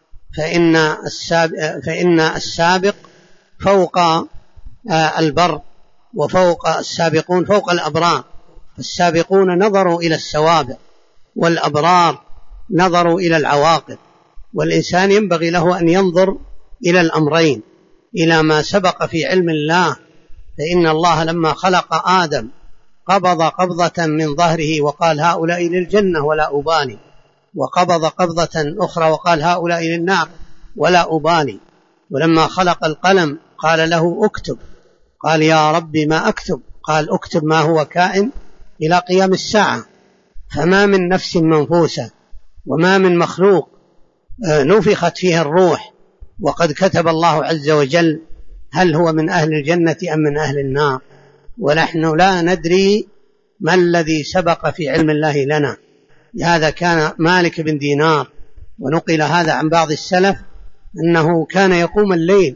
A: فإن السابق فوق البر، وفوق السابقون فوق الأبرار. السابقون نظروا إلى السوابق، والأبرار نظروا إلى العواقب. والإنسان ينبغي له أن ينظر إلى الأمرين، إلى ما سبق في علم الله. فإن الله لما خلق آدم قبض قبضة من ظهره وقال: هؤلاء للجنة ولا أبالي، وقبض قبضة أخرى وقال: هؤلاء للنار ولا أبالي. ولما خلق القلم قال له: اكتب، قال: يا رب ما أكتب؟ قال: اكتب ما هو كائن إلى قيام الساعة. فما من نفس منفوسة وما من مخلوق نفخت فيه الروح وقد كتب الله عز وجل هل هو من أهل الجنة أم من أهل النار، ونحن لا ندري ما الذي سبق في علم الله لنا. هذا كان مالك بن دينار، ونقل هذا عن بعض السلف أنه كان يقوم الليل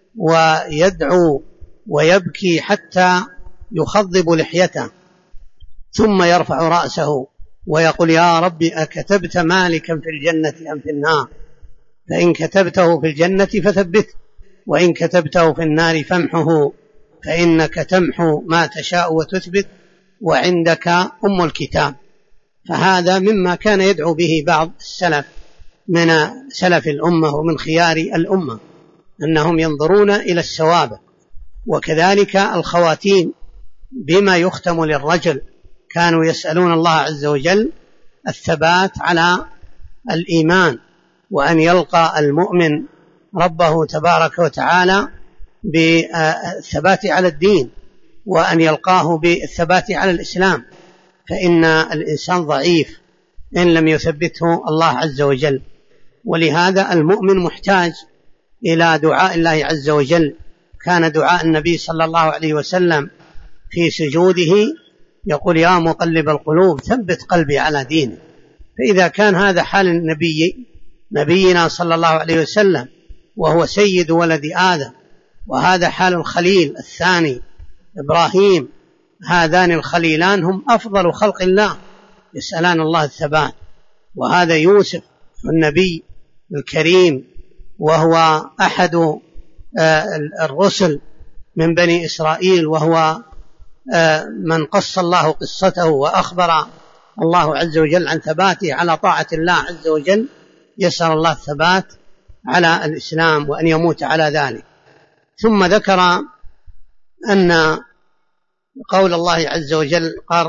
A: ويدعو ويبكي حتى يخضب لحيته، ثم يرفع رأسه ويقول: يا رب أكتبت مالكا في الجنة أم في النار؟ فإن كتبته في الجنة فثبته، وإن كتبته في النار فامحه، فإنك تمحو ما تشاء وتثبت، وعندك أم الكتاب. فهذا مما كان يدعو به بعض السلف من سلف الأمة ومن خيار الأمة، أنهم ينظرون إلى السوابق. وكذلك الخواتيم بما يختم للرجل، كانوا يسألون الله عز وجل الثبات على الإيمان، وأن يلقى المؤمن ربه تبارك وتعالى بالثبات على الدين، وأن يلقاه بالثبات على الإسلام، فإن الإنسان ضعيف إن لم يثبته الله عز وجل. ولهذا المؤمن محتاج إلى دعاء الله عز وجل. كان دعاء النبي صلى الله عليه وسلم في سجوده يقول: يا مقلب القلوب ثبت قلبي على دينك. فإذا كان هذا حال نبينا صلى الله عليه وسلم وهو سيد ولد آدم، وهذا حال الخليل الثاني إبراهيم، هذان الخليلان هم أفضل خلق الله يسألان الله الثبات. وهذا يوسف النبي الكريم، وهو أحد الرسل من بني إسرائيل، وهو من قص الله قصته وأخبر الله عز وجل عن ثباته على طاعة الله عز وجل، يسأل الله الثبات على الإسلام وأن يموت على ذلك. ثم ذكر أن قول الله عز وجل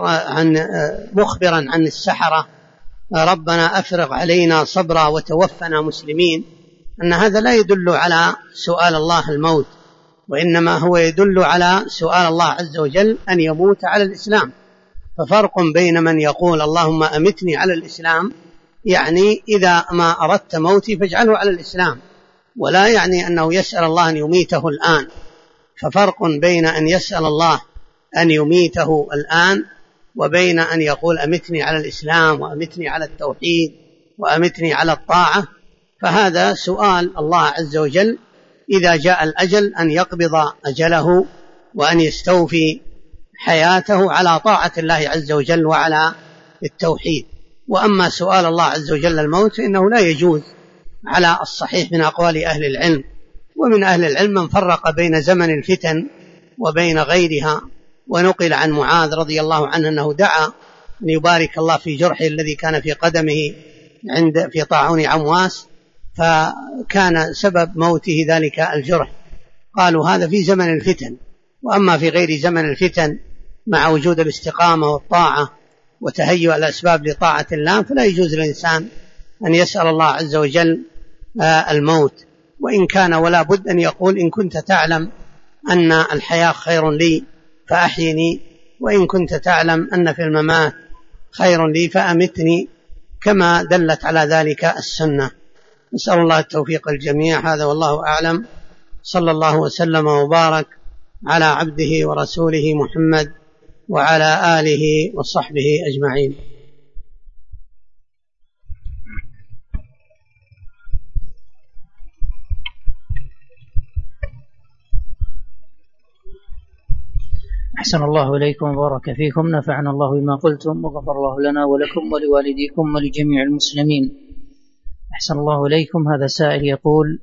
A: مخبرا عن السحرة: ربنا أفرغ علينا صبرا وتوفنا مسلمين، أن هذا لا يدل على سؤال الله الموت، وإنما هو يدل على سؤال الله عز وجل أن يموت على الإسلام. ففرق بين من يقول اللهم أمتني على الإسلام، يعني إذا ما أردت موتي فاجعله على الإسلام، ولا يعني أنه يسأل الله أن يميته الآن. ففرق بين أن يسأل الله أن يميته الآن وبين أن يقول أمتني على الإسلام وأمتني على التوحيد وأمتني على الطاعة. فهذا سؤال الله عز وجل إذا جاء الأجل أن يقبض أجله وأن يستوفي حياته على طاعة الله عز وجل وعلى التوحيد. وأما سؤال الله عز وجل الموت فإنه لا يجوز على الصحيح من أقوال أهل العلم. ومن أهل العلم من فرق بين زمن الفتن وبين غيرها، ونقل عن معاذ رضي الله عنه أنه دعا أن يبارك الله في جرحه الذي كان في قدمه في طاعون عمواس، فكان سبب موته ذلك الجرح. قالوا هذا في زمن الفتن، وأما في غير زمن الفتن مع وجود الاستقامة والطاعة وتهيئ الأسباب لطاعة الله فلا يجوز للإنسان أن يسأل الله عز وجل الموت. وإن كان ولا بد أن يقول إن كنت تعلم أن الحياة خير لي فأحيني، وإن كنت تعلم أن في الممات خير لي فأمتني، كما دلت على ذلك السنة. نسأل الله التوفيق الجميع. هذا والله أعلم. صلى الله وسلم وبارك على عبده ورسوله محمد وعلى آله وصحبه أجمعين.
B: أحسن الله إليكم وبارك فيكم، نفعنا الله بما قلتم وغفر الله لنا ولكم ولوالديكم ولجميع المسلمين. أحسن الله إليكم. هذا سائل يقول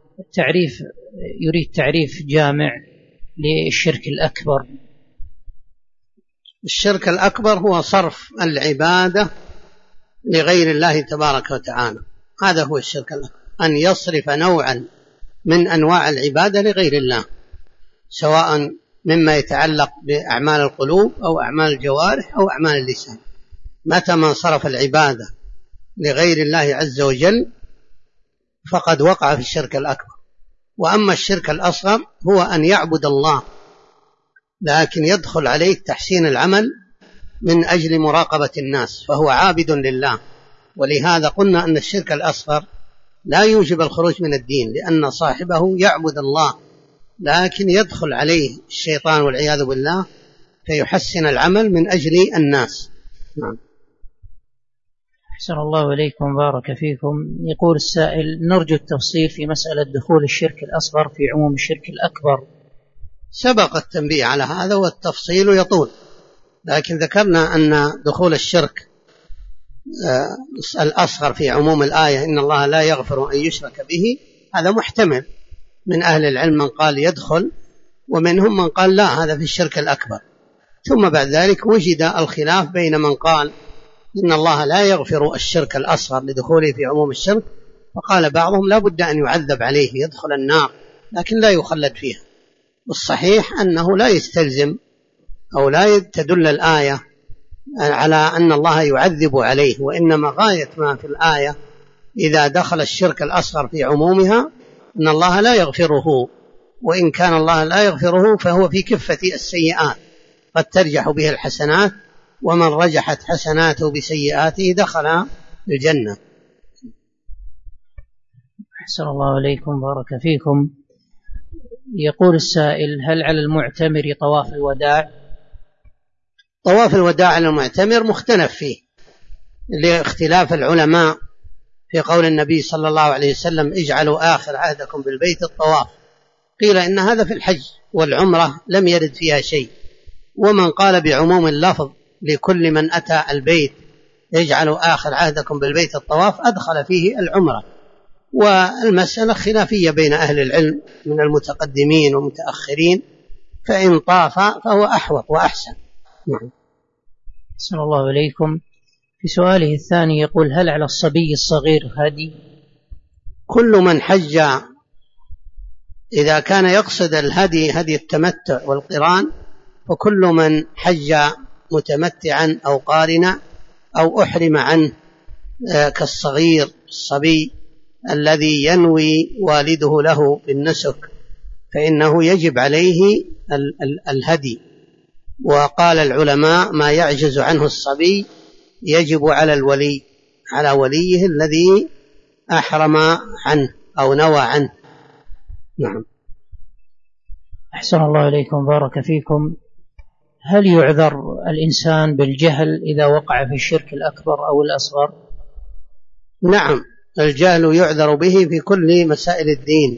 B: يريد تعريف جامع للشرك الأكبر.
A: الشرك الأكبر هو صرف العبادة لغير الله تبارك وتعالى، هذا هو الشرك الأكبر، أن يصرف نوعا من أنواع العبادة لغير الله، سواء مما يتعلق بأعمال القلوب أو أعمال الجوارح أو أعمال اللسان. متى من صرف العبادة لغير الله عز وجل فقد وقع في الشرك الأكبر. وأما الشرك الأصغر هو أن يعبد الله لكن يدخل عليه تحسين العمل من أجل مراقبة الناس، فهو عابد لله. ولهذا قلنا أن الشرك الأصغر لا يوجب الخروج من الدين، لأن صاحبه يعبد الله لكن يدخل عليه الشيطان والعياذ بالله فيحسن العمل من أجل الناس. نعم.
B: أحسن الله إليكم بارك فيكم. يقول السائل نرجو التفصيل في مسألة دخول الشرك الأصغر في عموم الشرك الأكبر.
A: سبق التنبيه على هذا والتفصيل يطول، لكن ذكرنا أن دخول الشرك الأصغر في عموم الآية إن الله لا يغفر أن يشرك به، هذا محتمل. من أهل العلم من قال يدخل، ومنهم من قال لا، هذا في الشرك الأكبر. ثم بعد ذلك وجد الخلاف بين من قال إن الله لا يغفر الشرك الأصغر لدخوله في عموم الشرك، فقال بعضهم لا بد أن يعذب عليه يدخل النار لكن لا يخلد فيها. والصحيح أنه لا يستلزم أو لا تدل الآية على أن الله يعذب عليه، وإنما غاية ما في الآية إذا دخل الشرك الأصغر في عمومها أن الله لا يغفره، وإن كان الله لا يغفره فهو في كفة السيئات قد ترجح به الحسنات، ومن رجحت حسناته بسيئاته دخل الجنة.
B: أحسن الله إليكم بارك فيكم. يقول السائل هل على المعتمر طواف الوداع؟
A: طواف الوداع على المعتمر مختلف فيه لاختلاف العلماء في قول النبي صلى الله عليه وسلم اجعلوا آخر عهدكم بالبيت الطواف. قيل إن هذا في الحج والعمرة لم يرد فيها شيء، ومن قال بعموم اللفظ لكل من أتى البيت اجعلوا آخر عهدكم بالبيت الطواف أدخل فيه العمرة. والمسألة خلافية بين أهل العلم من المتقدمين والمتأخرين، فإن طاف فهو أحوط وأحسن. نعم.
B: أحسن الله إليكم. في سؤاله الثاني يقول هل على الصبي الصغير هدي؟
A: كل من حج إذا كان يقصد الهدي هدي التمتع والقران، وكل من حج متمتعا أو قارنا أو أحرم عنه كالصغير الصبي الذي ينوي والده له بالنسك فإنه يجب عليه الهدي. وقال العلماء ما يعجز عنه الصبي يجب على الولي، على وليه الذي أحرم عنه أو نوى عنه. نعم.
B: أحسن الله إليكم، بارك فيكم. هل يعذر الإنسان بالجهل إذا وقع في الشرك الأكبر أو الأصغر؟
A: نعم، الجهل يعذر به في كل مسائل الدين،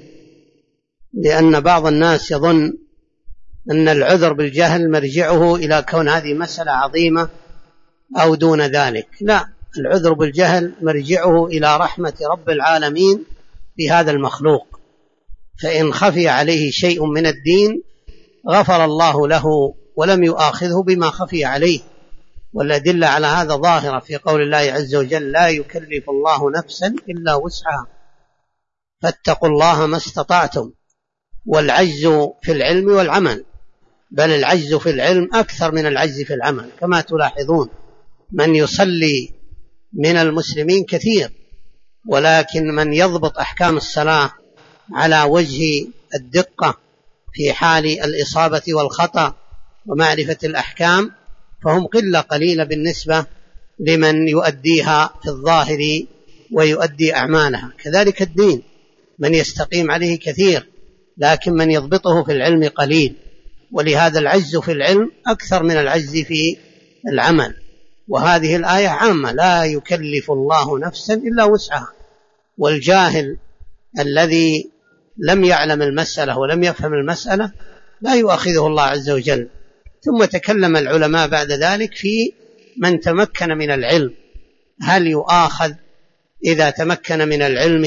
A: لأن بعض الناس يظن أن العذر بالجهل مرجعه إلى كون هذه مسألة عظيمة أو دون ذلك. لا، العذر بالجهل مرجعه إلى رحمة رب العالمين بهذا المخلوق، فإن خفي عليه شيء من الدين غفر الله له ولم يؤاخذه بما خفي عليه. والأدلة على هذا ظاهرة في قول الله عز وجل: لا يكلف الله نفسا إلا وسعها فاتقوا الله ما استطعتم. والعجز في العلم والعمل، بل العجز في العلم أكثر من العجز في العمل، كما تلاحظون من يصلي من المسلمين كثير، ولكن من يضبط أحكام الصلاة على وجه الدقة في حال الإصابة والخطأ ومعرفة الأحكام فهم قلة قليلة بالنسبة لمن يؤديها في الظاهر ويؤدي أعمالها. كذلك الدين من يستقيم عليه كثير، لكن من يضبطه في العلم قليل، ولهذا العجز في العلم أكثر من العجز في العمل. وهذه الآية عامة: لا يكلف الله نفسا إلا وسعها. والجاهل الذي لم يعلم المسألة ولم يفهم المسألة لا يؤاخذه الله عز وجل. ثم تكلم العلماء بعد ذلك في من تمكن من العلم، هل يؤاخذ إذا تمكن من العلم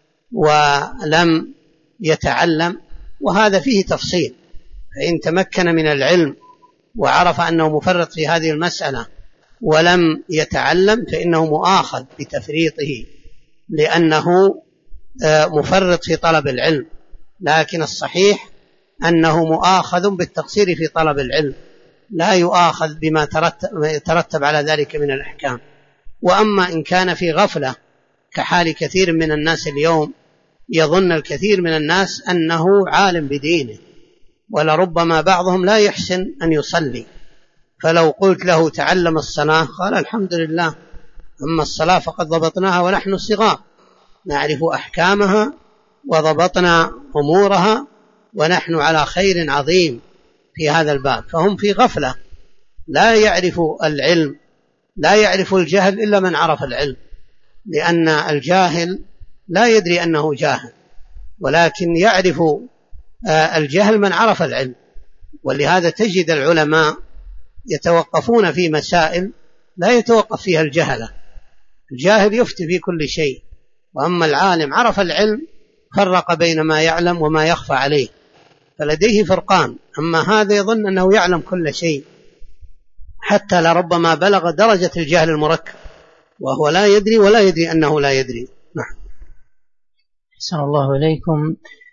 A: ولم يتعلم؟ وهذا فيه تفصيل. فإن تمكن من العلم وعرف أنه مفرط في هذه المسألة ولم يتعلم فإنه مؤاخذ بتفريطه، لأنه مفرط في طلب العلم. لكن الصحيح أنه مؤاخذ بالتقصير في طلب العلم، لا يؤاخذ بما ترتب على ذلك من الأحكام. وأما إن كان في غفلة كحال كثير من الناس اليوم، يظن الكثير من الناس أنه عالم بدينه، ولربما بعضهم لا يحسن أن يصلي، فلو قلت له تعلم الصلاة قال الحمد لله، أما الصلاة فقد ضبطناها ونحن صغار نعرف أحكامها وضبطنا أمورها ونحن على خير عظيم في هذا الباب. فهم في غفلة، لا يعرف العلم، لا يعرف الجهل إلا من عرف العلم، لأن الجاهل لا يدري أنه جاهل، ولكن يعرف الجهل من عرف العلم. ولهذا تجد العلماء يتوقفون في مسائل لا يتوقف فيها الجهلة. الجاهل يفتي في كل شيء، وأما العالم عرف العلم فرق بين ما يعلم وما يخفى عليه، فلديه فرقان. أما هذا يظن أنه يعلم كل شيء، حتى لربما بلغ درجة الجهل المركب وهو لا يدري ولا يدري أنه لا يدري. نعم.
B: أحسن الله إليكم.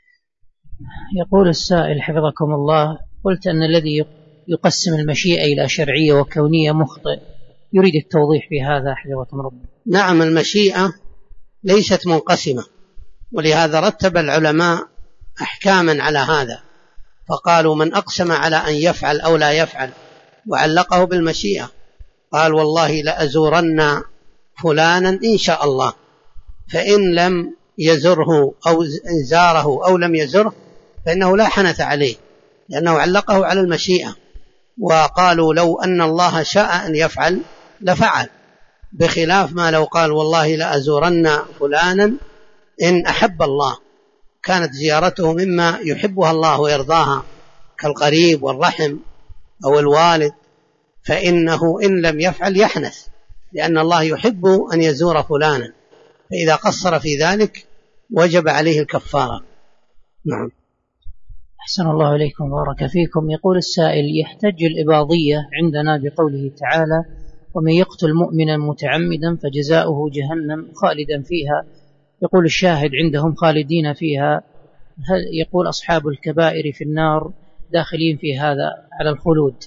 B: يقول السائل حفظكم الله: قلت أن الذي يقسم المشيئة إلى شرعية وكونية مخطئ، يريد التوضيح في هذا حفظكم ربي.
A: نعم، المشيئة ليست منقسمة، ولهذا رتب العلماء أحكاما على هذا، فقالوا من أقسم على أن يفعل أو لا يفعل وعلقه بالمشيئة، قال والله لأزورن فلانا إن شاء الله، فإن لم يزره أو زاره أو لم يزره فإنه لا حنث عليه، لأنه علقه على المشيئة. وقالوا لو أن الله شاء أن يفعل لفعل، بخلاف ما لو قال والله لأزورن فلانا إن أحب الله، كانت زيارته مما يحبها الله ويرضاها كالقريب والرحم أو الوالد، فإنه إن لم يفعل يحنث، لأن الله يحب أن يزور فلانا، فإذا قصر في ذلك وجب عليه الكفارة. نعم.
B: أحسن الله إليكم بارك فيكم. يقول السائل: يحتج الإباضية عندنا بقوله تعالى: ومن يقتل مؤمنا متعمدا فجزاؤه جهنم خالدا فيها. يقول الشاهد عندهم خالدين فيها، هل يقول أصحاب الكبائر في النار داخلين في هذا على الخلود؟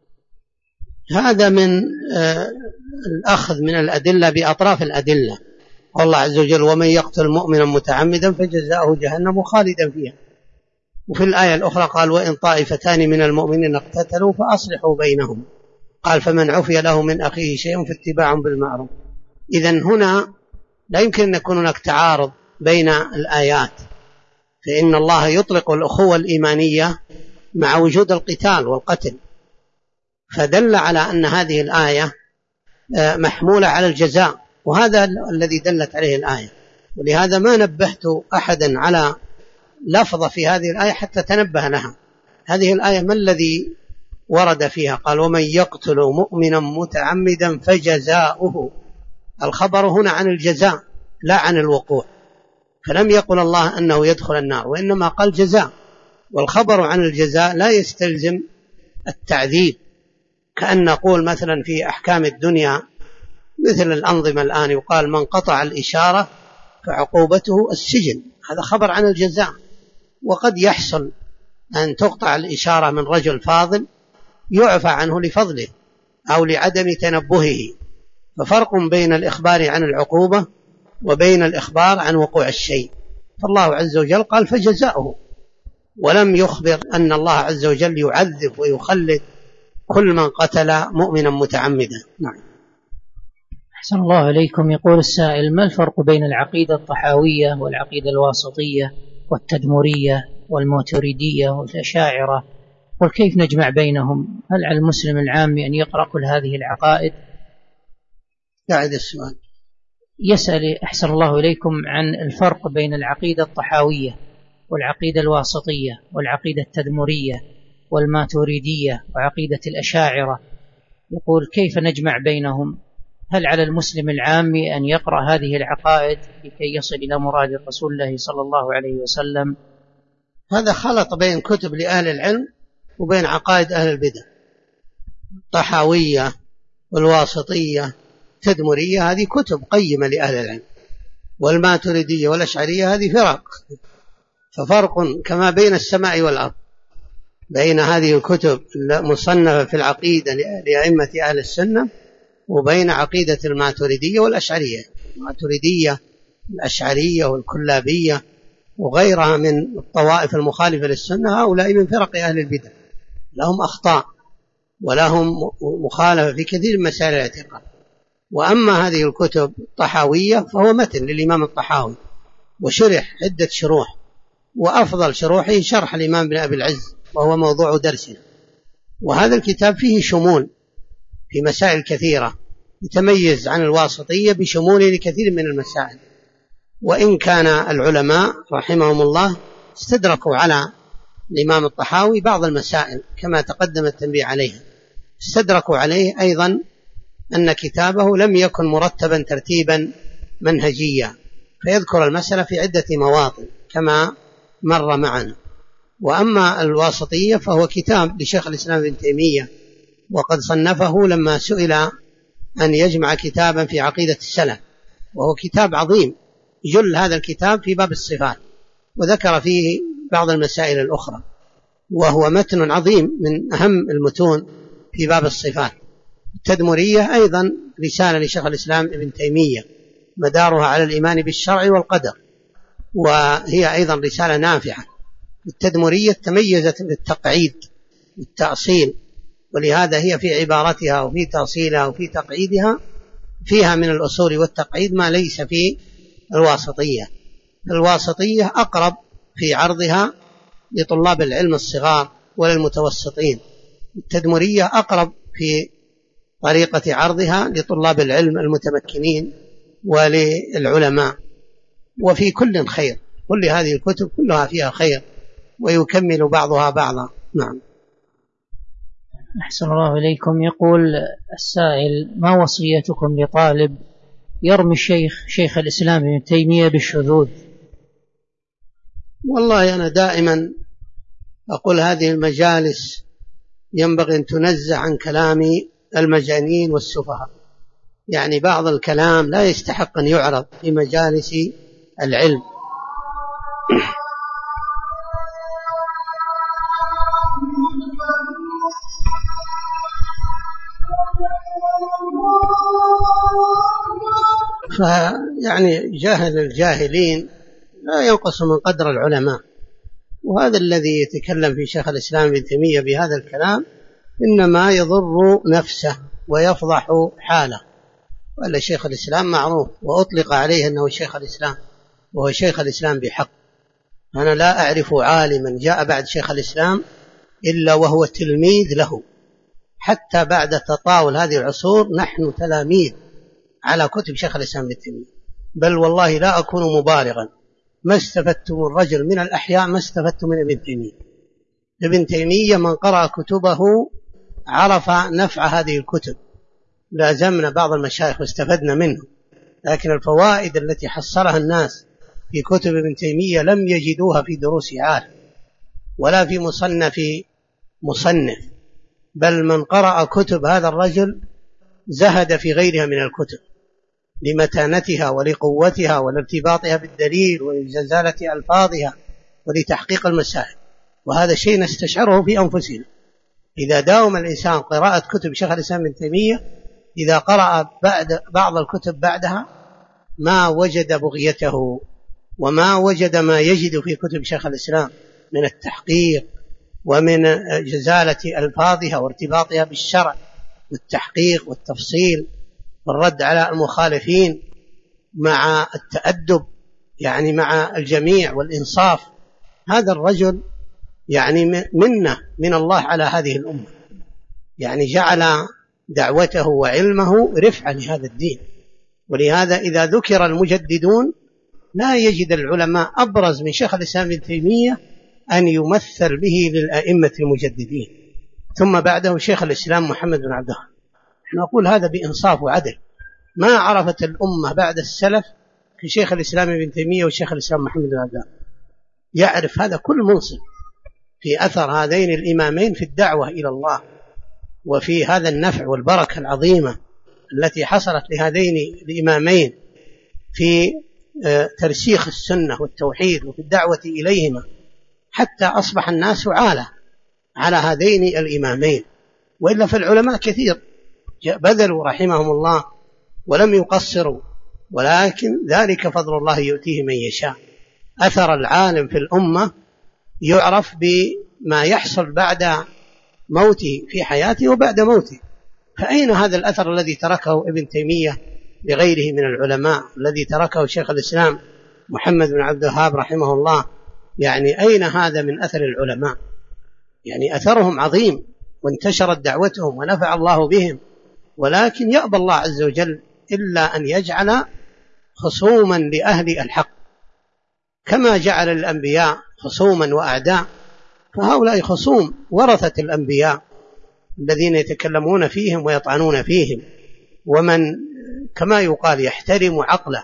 A: هذا من الأخذ من الأدلة بأطراف الأدلة. والله عز وجل: ومن يقتل مؤمنا متعمدا فجزاؤه جهنم خالدا فيها. وفي الآية الأخرى قال وإن طائفتان من المؤمنين اقتتلوا فأصلحوا بينهم، قال فمن عفي له من أخيه شيء فاتباع بالمعروف. إذن هنا لا يمكن أن يكون هناك تعارض بين الآيات، فإن الله يطلق الأخوة الإيمانية مع وجود القتال والقتل، فدل على أن هذه الآية محمولة على الجزاء، وهذا الذي دلت عليه الآية. ولهذا ما نبهت أحدا على لفظة في هذه الآية حتى تنبه لها. هذه الآية ما الذي ورد فيها؟ قال ومن يقتل مؤمنا متعمدا فجزاؤه. الخبر هنا عن الجزاء لا عن الوقوع، فلم يقل الله أنه يدخل النار، وإنما قال جزاء، والخبر عن الجزاء لا يستلزم التعذيب، كأن نقول مثلا في أحكام الدنيا مثل الأنظمة الآن يقال من قطع الإشارة فعقوبته السجن، هذا خبر عن الجزاء. وقد يحصل أن تقطع الإشارة من رجل فاضل يعفى عنه لفضله أو لعدم تنبهه، ففرق بين الإخبار عن العقوبة وبين الإخبار عن وقوع الشيء. فالله عز وجل قال فجزاؤه، ولم يخبر أن الله عز وجل يعذب ويخلد كل من قتل مؤمنا متعمدا. نعم.
B: أحسن الله عليكم. يقول السائل ما الفرق بين العقيدة الطحاوية والعقيدة الواسطية والتدمرية والماتريدية والأشاعرة، وكيف نجمع بينهم؟ هل على المسلم العام أن يقرأ كل هذه العقائد؟
A: قاعد السؤال
B: يسأل أحسن الله إليكم عن الفرق بين العقيدة الطحاوية والعقيدة الواسطية والعقيدة التدمرية والماتريدية وعقيدة الأشاعرة، يقول كيف نجمع بينهم؟ هل على المسلم العام أن يقرأ هذه العقائد لكي يصل إلى مراد رسول الله صلى الله عليه وسلم؟
A: هذا خلط بين كتب لأهل العلم وبين عقائد أهل البدع. الطحاوية والواسطية التدمرية هذه كتب قيمة لأهل العلم، والماتريدية والأشعرية هذه فرق، ففرق كما بين السماء والأرض بين هذه الكتب المصنفة في العقيدة لأئمة أهل السنة وبين عقيدة الماتريدية والأشعرية. الماتريدية الأشعرية والكلابية وغيرها من الطوائف المخالفة للسنة هؤلاء من فرق أهل البدع، لهم أخطاء ولهم مخالفة في كثير من مسائل الاعتقاد. وأما هذه الكتب الطحاوية فهو متن للإمام الطحاوي وشرح عدة شروح، وأفضل شروحه شرح الإمام بن أبي العز وهو موضوع درسنا. وهذا الكتاب فيه شمول في مسائل كثيرة، يتميز عن الواسطية بشموله لكثير من المسائل، وإن كان العلماء رحمهم الله استدركوا على الإمام الطحاوي بعض المسائل كما تقدم التنبيه عليها. استدركوا عليه أيضا أن كتابه لم يكن مرتبا ترتيبا منهجيا، فيذكر المسألة في عدة مواطن كما مر معنا. وأما الواسطية فهو كتاب لشيخ الإسلام ابن تيمية، وقد صنفه لما سئل أن يجمع كتابا في عقيدة السلف، وهو كتاب عظيم. جل هذا الكتاب في باب الصفات وذكر فيه بعض المسائل الأخرى، وهو متن عظيم من أهم المتون في باب الصفات. التدمرية أيضا رسالة لشيخ الإسلام ابن تيمية مدارها على الإيمان بالشرع والقدر، وهي أيضا رسالة نافعة. التدمرية تميزت بالتقعيد والتأصيل، ولهذا هي في عبارتها وفي تأصيلها وفي تقعيدها فيها من الأصول والتقعيد ما ليس في الواسطية. الواسطية أقرب في عرضها لطلاب العلم الصغار وللمتوسطين، التدمرية أقرب في طريقة عرضها لطلاب العلم المتمكنين وللعلماء. وفي كل خير، كل هذه الكتب كلها فيها خير ويكمل بعضها بعضا. نعم.
B: أحسن الله إليكم. يقول السائل ما وصيتكم لطالب يرمي شيخ الإسلام ابن تيمية بالشذوذ؟
A: والله أنا دائما أقول هذه المجالس ينبغي أن تنزع عن كلام المجانين والسفهاء، يعني بعض الكلام لا يستحق أن يعرض في مجالس العلم. فيعني جاهل الجاهلين لا ينقص من قدر العلماء، وهذا الذي يتكلم في شيخ الإسلام ابن تيمية بهذا الكلام إنما يضر نفسه ويفضح حاله. وأن شيخ الإسلام معروف وأطلق عليه أنه شيخ الإسلام، وهو شيخ الإسلام بحق. أنا لا أعرف عالما جاء بعد شيخ الإسلام إلا وهو تلميذ له. حتى بعد تطاول هذه العصور نحن تلاميذ على كتب شيخ الإسلام ابن تيمية، بل والله لا أكون مبالغا، ما استفدت من الرجل من الأحياء ما استفدت من ابن تيمية. ابن تيمية من قرأ كتبه عرف نفع هذه الكتب، لازمنا بعض المشايخ واستفدنا منه، لكن الفوائد التي حصلها الناس في كتب ابن تيمية لم يجدوها في دروس عالم ولا في مصنف، بل من قرأ كتب هذا الرجل زهد في غيرها من الكتب لمتانتها ولقوتها ولارتباطها بالدليل ولجزالة ألفاظها ولتحقيق المسائل. وهذا شيء نستشعره في أنفسنا إذا داوم الإنسان قراءة كتب شيخ الإسلام ابن تيمية. إذا قرأ بعض الكتب بعدها ما وجد بغيته وما وجد ما يجد في كتب شيخ الإسلام من التحقيق ومن جزالة ألفاظها وارتباطها بالشرع والتحقيق والتفصيل والرد على المخالفين مع التأدب يعني مع الجميع والإنصاف. هذا الرجل يعني منة من الله على هذه الأمة، يعني جعل دعوته وعلمه رفعا لهذا الدين. ولهذا إذا ذكر المجددون لا يجد العلماء أبرز من شيخ الإسلام ابن تيمية أن يمثل به للأئمة المجددين، ثم بعده شيخ الإسلام محمد بن عبد الوهاب. نقول هذا بإنصاف وعدل، ما عرفت الأمة بعد السلف في شيخ الإسلام ابن تيمية وشيخ الإسلام محمد بن عبد الوهاب. يعرف هذا كل منصف في أثر هذين الإمامين في الدعوة إلى الله، وفي هذا النفع والبركة العظيمة التي حصلت لهذين الإمامين في ترسيخ السنة والتوحيد وفي الدعوة إليهما، حتى أصبح الناس عالة على هذين الإمامين. وإلا فالعلماء كثير بذلوا رحمهم الله ولم يقصروا، ولكن ذلك فضل الله يؤتيه من يشاء. أثر العالم في الأمة يعرف بما يحصل بعد موته في حياته وبعد موته. فأين هذا الأثر الذي تركه ابن تيمية لغيره من العلماء، الذي تركه شيخ الإسلام محمد بن عبد الوهاب رحمه الله؟ يعني أين هذا من أثر العلماء؟ يعني أثرهم عظيم وانتشرت دعوتهم ونفع الله بهم، ولكن يأبى الله عز وجل إلا أن يجعل خصوما لأهل الحق، كما جعل الأنبياء خصوما وأعداء، فهؤلاء خصوم ورثة الأنبياء الذين يتكلمون فيهم ويطعنون فيهم. ومن كما يقال يحترم عقله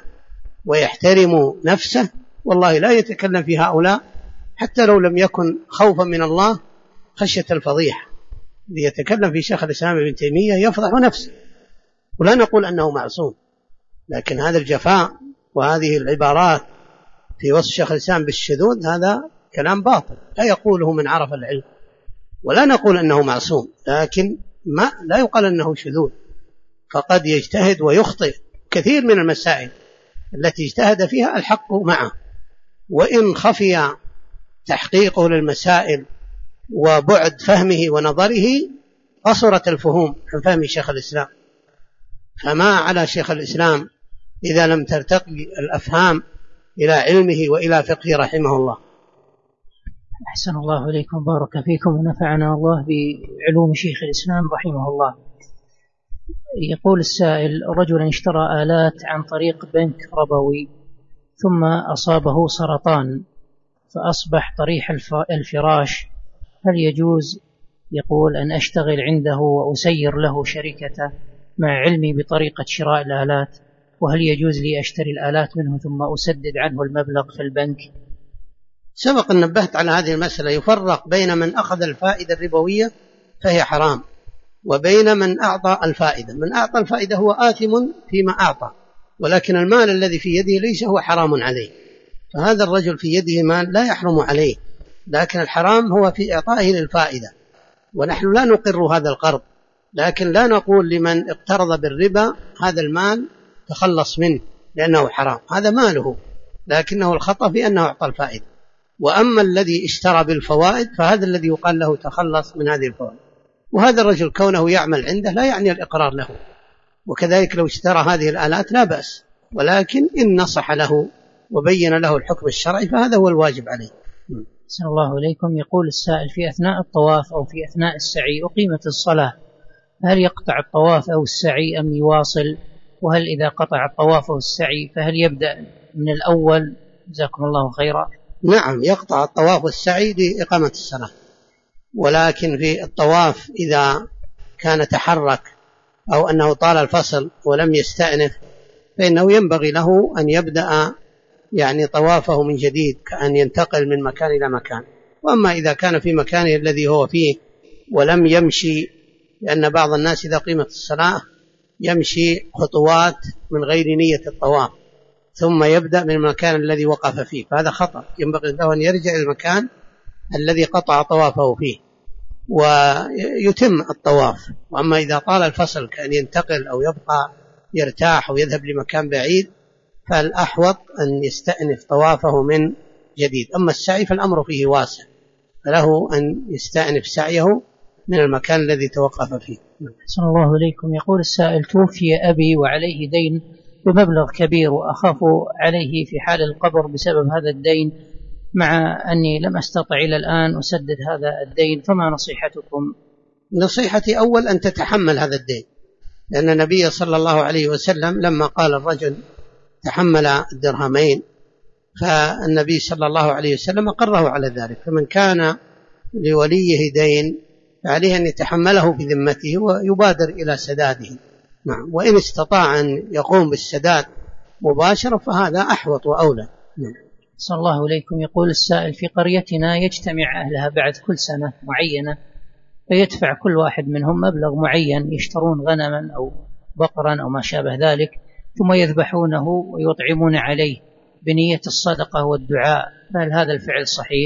A: ويحترم نفسه والله لا يتكلم في هؤلاء حتى لو لم يكن خوفا من الله خشية الفضيحة. ليتكلم في شيخ الإسلام ابن تيمية يفضح نفسه، ولا نقول أنه معصوم، لكن هذا الجفاء وهذه العبارات في وصف شيخ الإسلام بالشذوذ هذا كلام باطل لا يقوله من عرف العلم. ولا نقول أنه معصوم، لكن ما لا يقال أنه شذوذ، فقد يجتهد ويخطئ. كثير من المسائل التي اجتهد فيها الحق معه، وإن خفي تحقيقه للمسائل وبعد فهمه ونظره قصرت الفهوم عن فهم شيخ الإسلام. فما على شيخ الإسلام إذا لم ترتقي الأفهام إلى علمه وإلى فقهه رحمه الله.
B: أحسن الله إليكم، بارك فيكم ونفعنا الله بعلوم شيخ الإسلام رحمه الله. يقول السائل: رجل اشترى آلات عن طريق بنك ربوي ثم أصابه سرطان فأصبح طريح الفراش، هل يجوز يقول أن أشتغل عنده وأسير له شركته مع علمي بطريقة شراء الآلات؟ وهل يجوز لي أشتري الآلات منه ثم أسدد عنه المبلغ في البنك؟
A: سبق أن نبهت على هذه المسألة. يفرق بين من أخذ الفائدة الربوية فهي حرام، وبين من أعطى الفائدة. من أعطى الفائدة هو آثم فيما أعطى، ولكن المال الذي في يده ليس هو حرام عليه. فهذا الرجل في يده مال لا يحرم عليه، لكن الحرام هو في إعطائه للفائدة. ونحن لا نقر هذا القرض، لكن لا نقول لمن اقترض بالربا هذا المال تخلص منه لأنه حرام، هذا ماله، لكنه الخطأ في أنه أعطى الفائدة. وأما الذي اشترى بالفوائد فهذا الذي يقال له تخلص من هذه الفوائد. وهذا الرجل كونه يعمل عنده لا يعني الإقرار له، وكذلك لو اشترى هذه الآلات لا بأس، ولكن إن نصح له وبين له الحكم الشرعي فهذا هو الواجب عليه.
B: أحسن الله إليكم. يقول السائل: في أثناء الطواف أو في أثناء السعي أقيمت الصلاة، هل يقطع الطواف أو السعي أم يواصل؟ وهل إذا قطع الطواف أو السعي فهل يبدأ من الأول؟ جزاكم الله خيرا.
A: نعم، يقطع الطواف والسعي لإقامة الصلاة، ولكن في الطواف إذا كان تحرك أو أنه طال الفصل ولم يستأنف فإنه ينبغي له أن يبدأ يعني طوافه من جديد، كأن ينتقل من مكان إلى مكان. وأما إذا كان في مكانه الذي هو فيه ولم يمشي، لأن بعض الناس إذا قيمت الصلاة يمشي خطوات من غير نية الطواف ثم يبدأ من المكان الذي وقف فيه، فهذا خطأ. ينبغي له أن يرجع إلى المكان الذي قطع طوافه فيه ويتم الطواف. وأما إذا طال الفصل كأن ينتقل أو يبقى يرتاح أو يذهب لمكان بعيد فالأحوط أن يستأنف طوافه من جديد. أما السعي فالأمر فيه واسع، فله أن يستأنف سعيه من المكان الذي توقف فيه.
B: أحسن الله إليكم. يقول السائل: توفي أبي وعليه دين بمبلغ كبير وأخاف عليه في حال القبر بسبب هذا الدين، مع أني لم أستطع إلى الآن أسدد هذا الدين، فما نصيحتكم؟
A: نصيحتي أول أن تتحمل هذا الدين، لأن النبي صلى الله عليه وسلم لما قال الرجل تحمل الدرهمين فالنبي صلى الله عليه وسلم أقره على ذلك. فمن كان لوليه دين فعليه أن يتحمله بذمته ويبادر إلى سداده. نعم، وإن استطاع أن يقوم بالسداد مباشرة فهذا أحوط وأولى.
B: صلى الله عليكم. يقول السائل: في قريتنا يجتمع أهلها بعد كل سنة معينة فيدفع كل واحد منهم مبلغ معين، يشترون غنما أو بقرا أو ما شابه ذلك، ثم يذبحونه ويطعمون عليه بنية الصدقة والدعاء، فهل هذا الفعل صحيح؟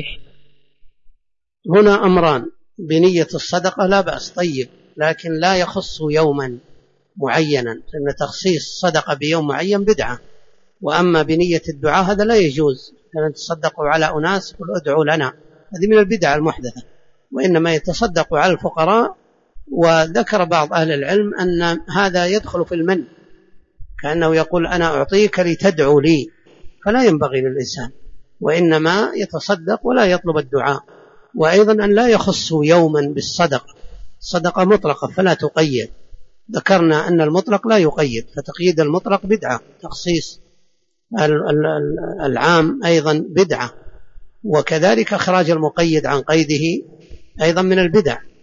A: هنا أمران: بنية الصدقة لا بأس طيب، لكن لا يخص يوما معينا، لأن تخصيص صدقة بيوم معين بدعة. وأما بنية الدعاء هذا لا يجوز، لأن تصدقوا على أناس قل ادعوا لنا، هذه من البدع المحدثة، وإنما يتصدق على الفقراء. وذكر بعض أهل العلم أن هذا يدخل في المن، كأنه يقول أنا أعطيك لتدعو لي، فلا ينبغي للإنسان، وإنما يتصدق ولا يطلب الدعاء. وأيضا أن لا يخص يوما بالصدقة، الصدقة مطلقة فلا تقيد، ذكرنا أن المطلق لا يقيد، فتقييد المطلق بدعة، تخصيص العام أيضا بدعة، وكذلك إخراج المقيد عن قيده أيضا من البدع.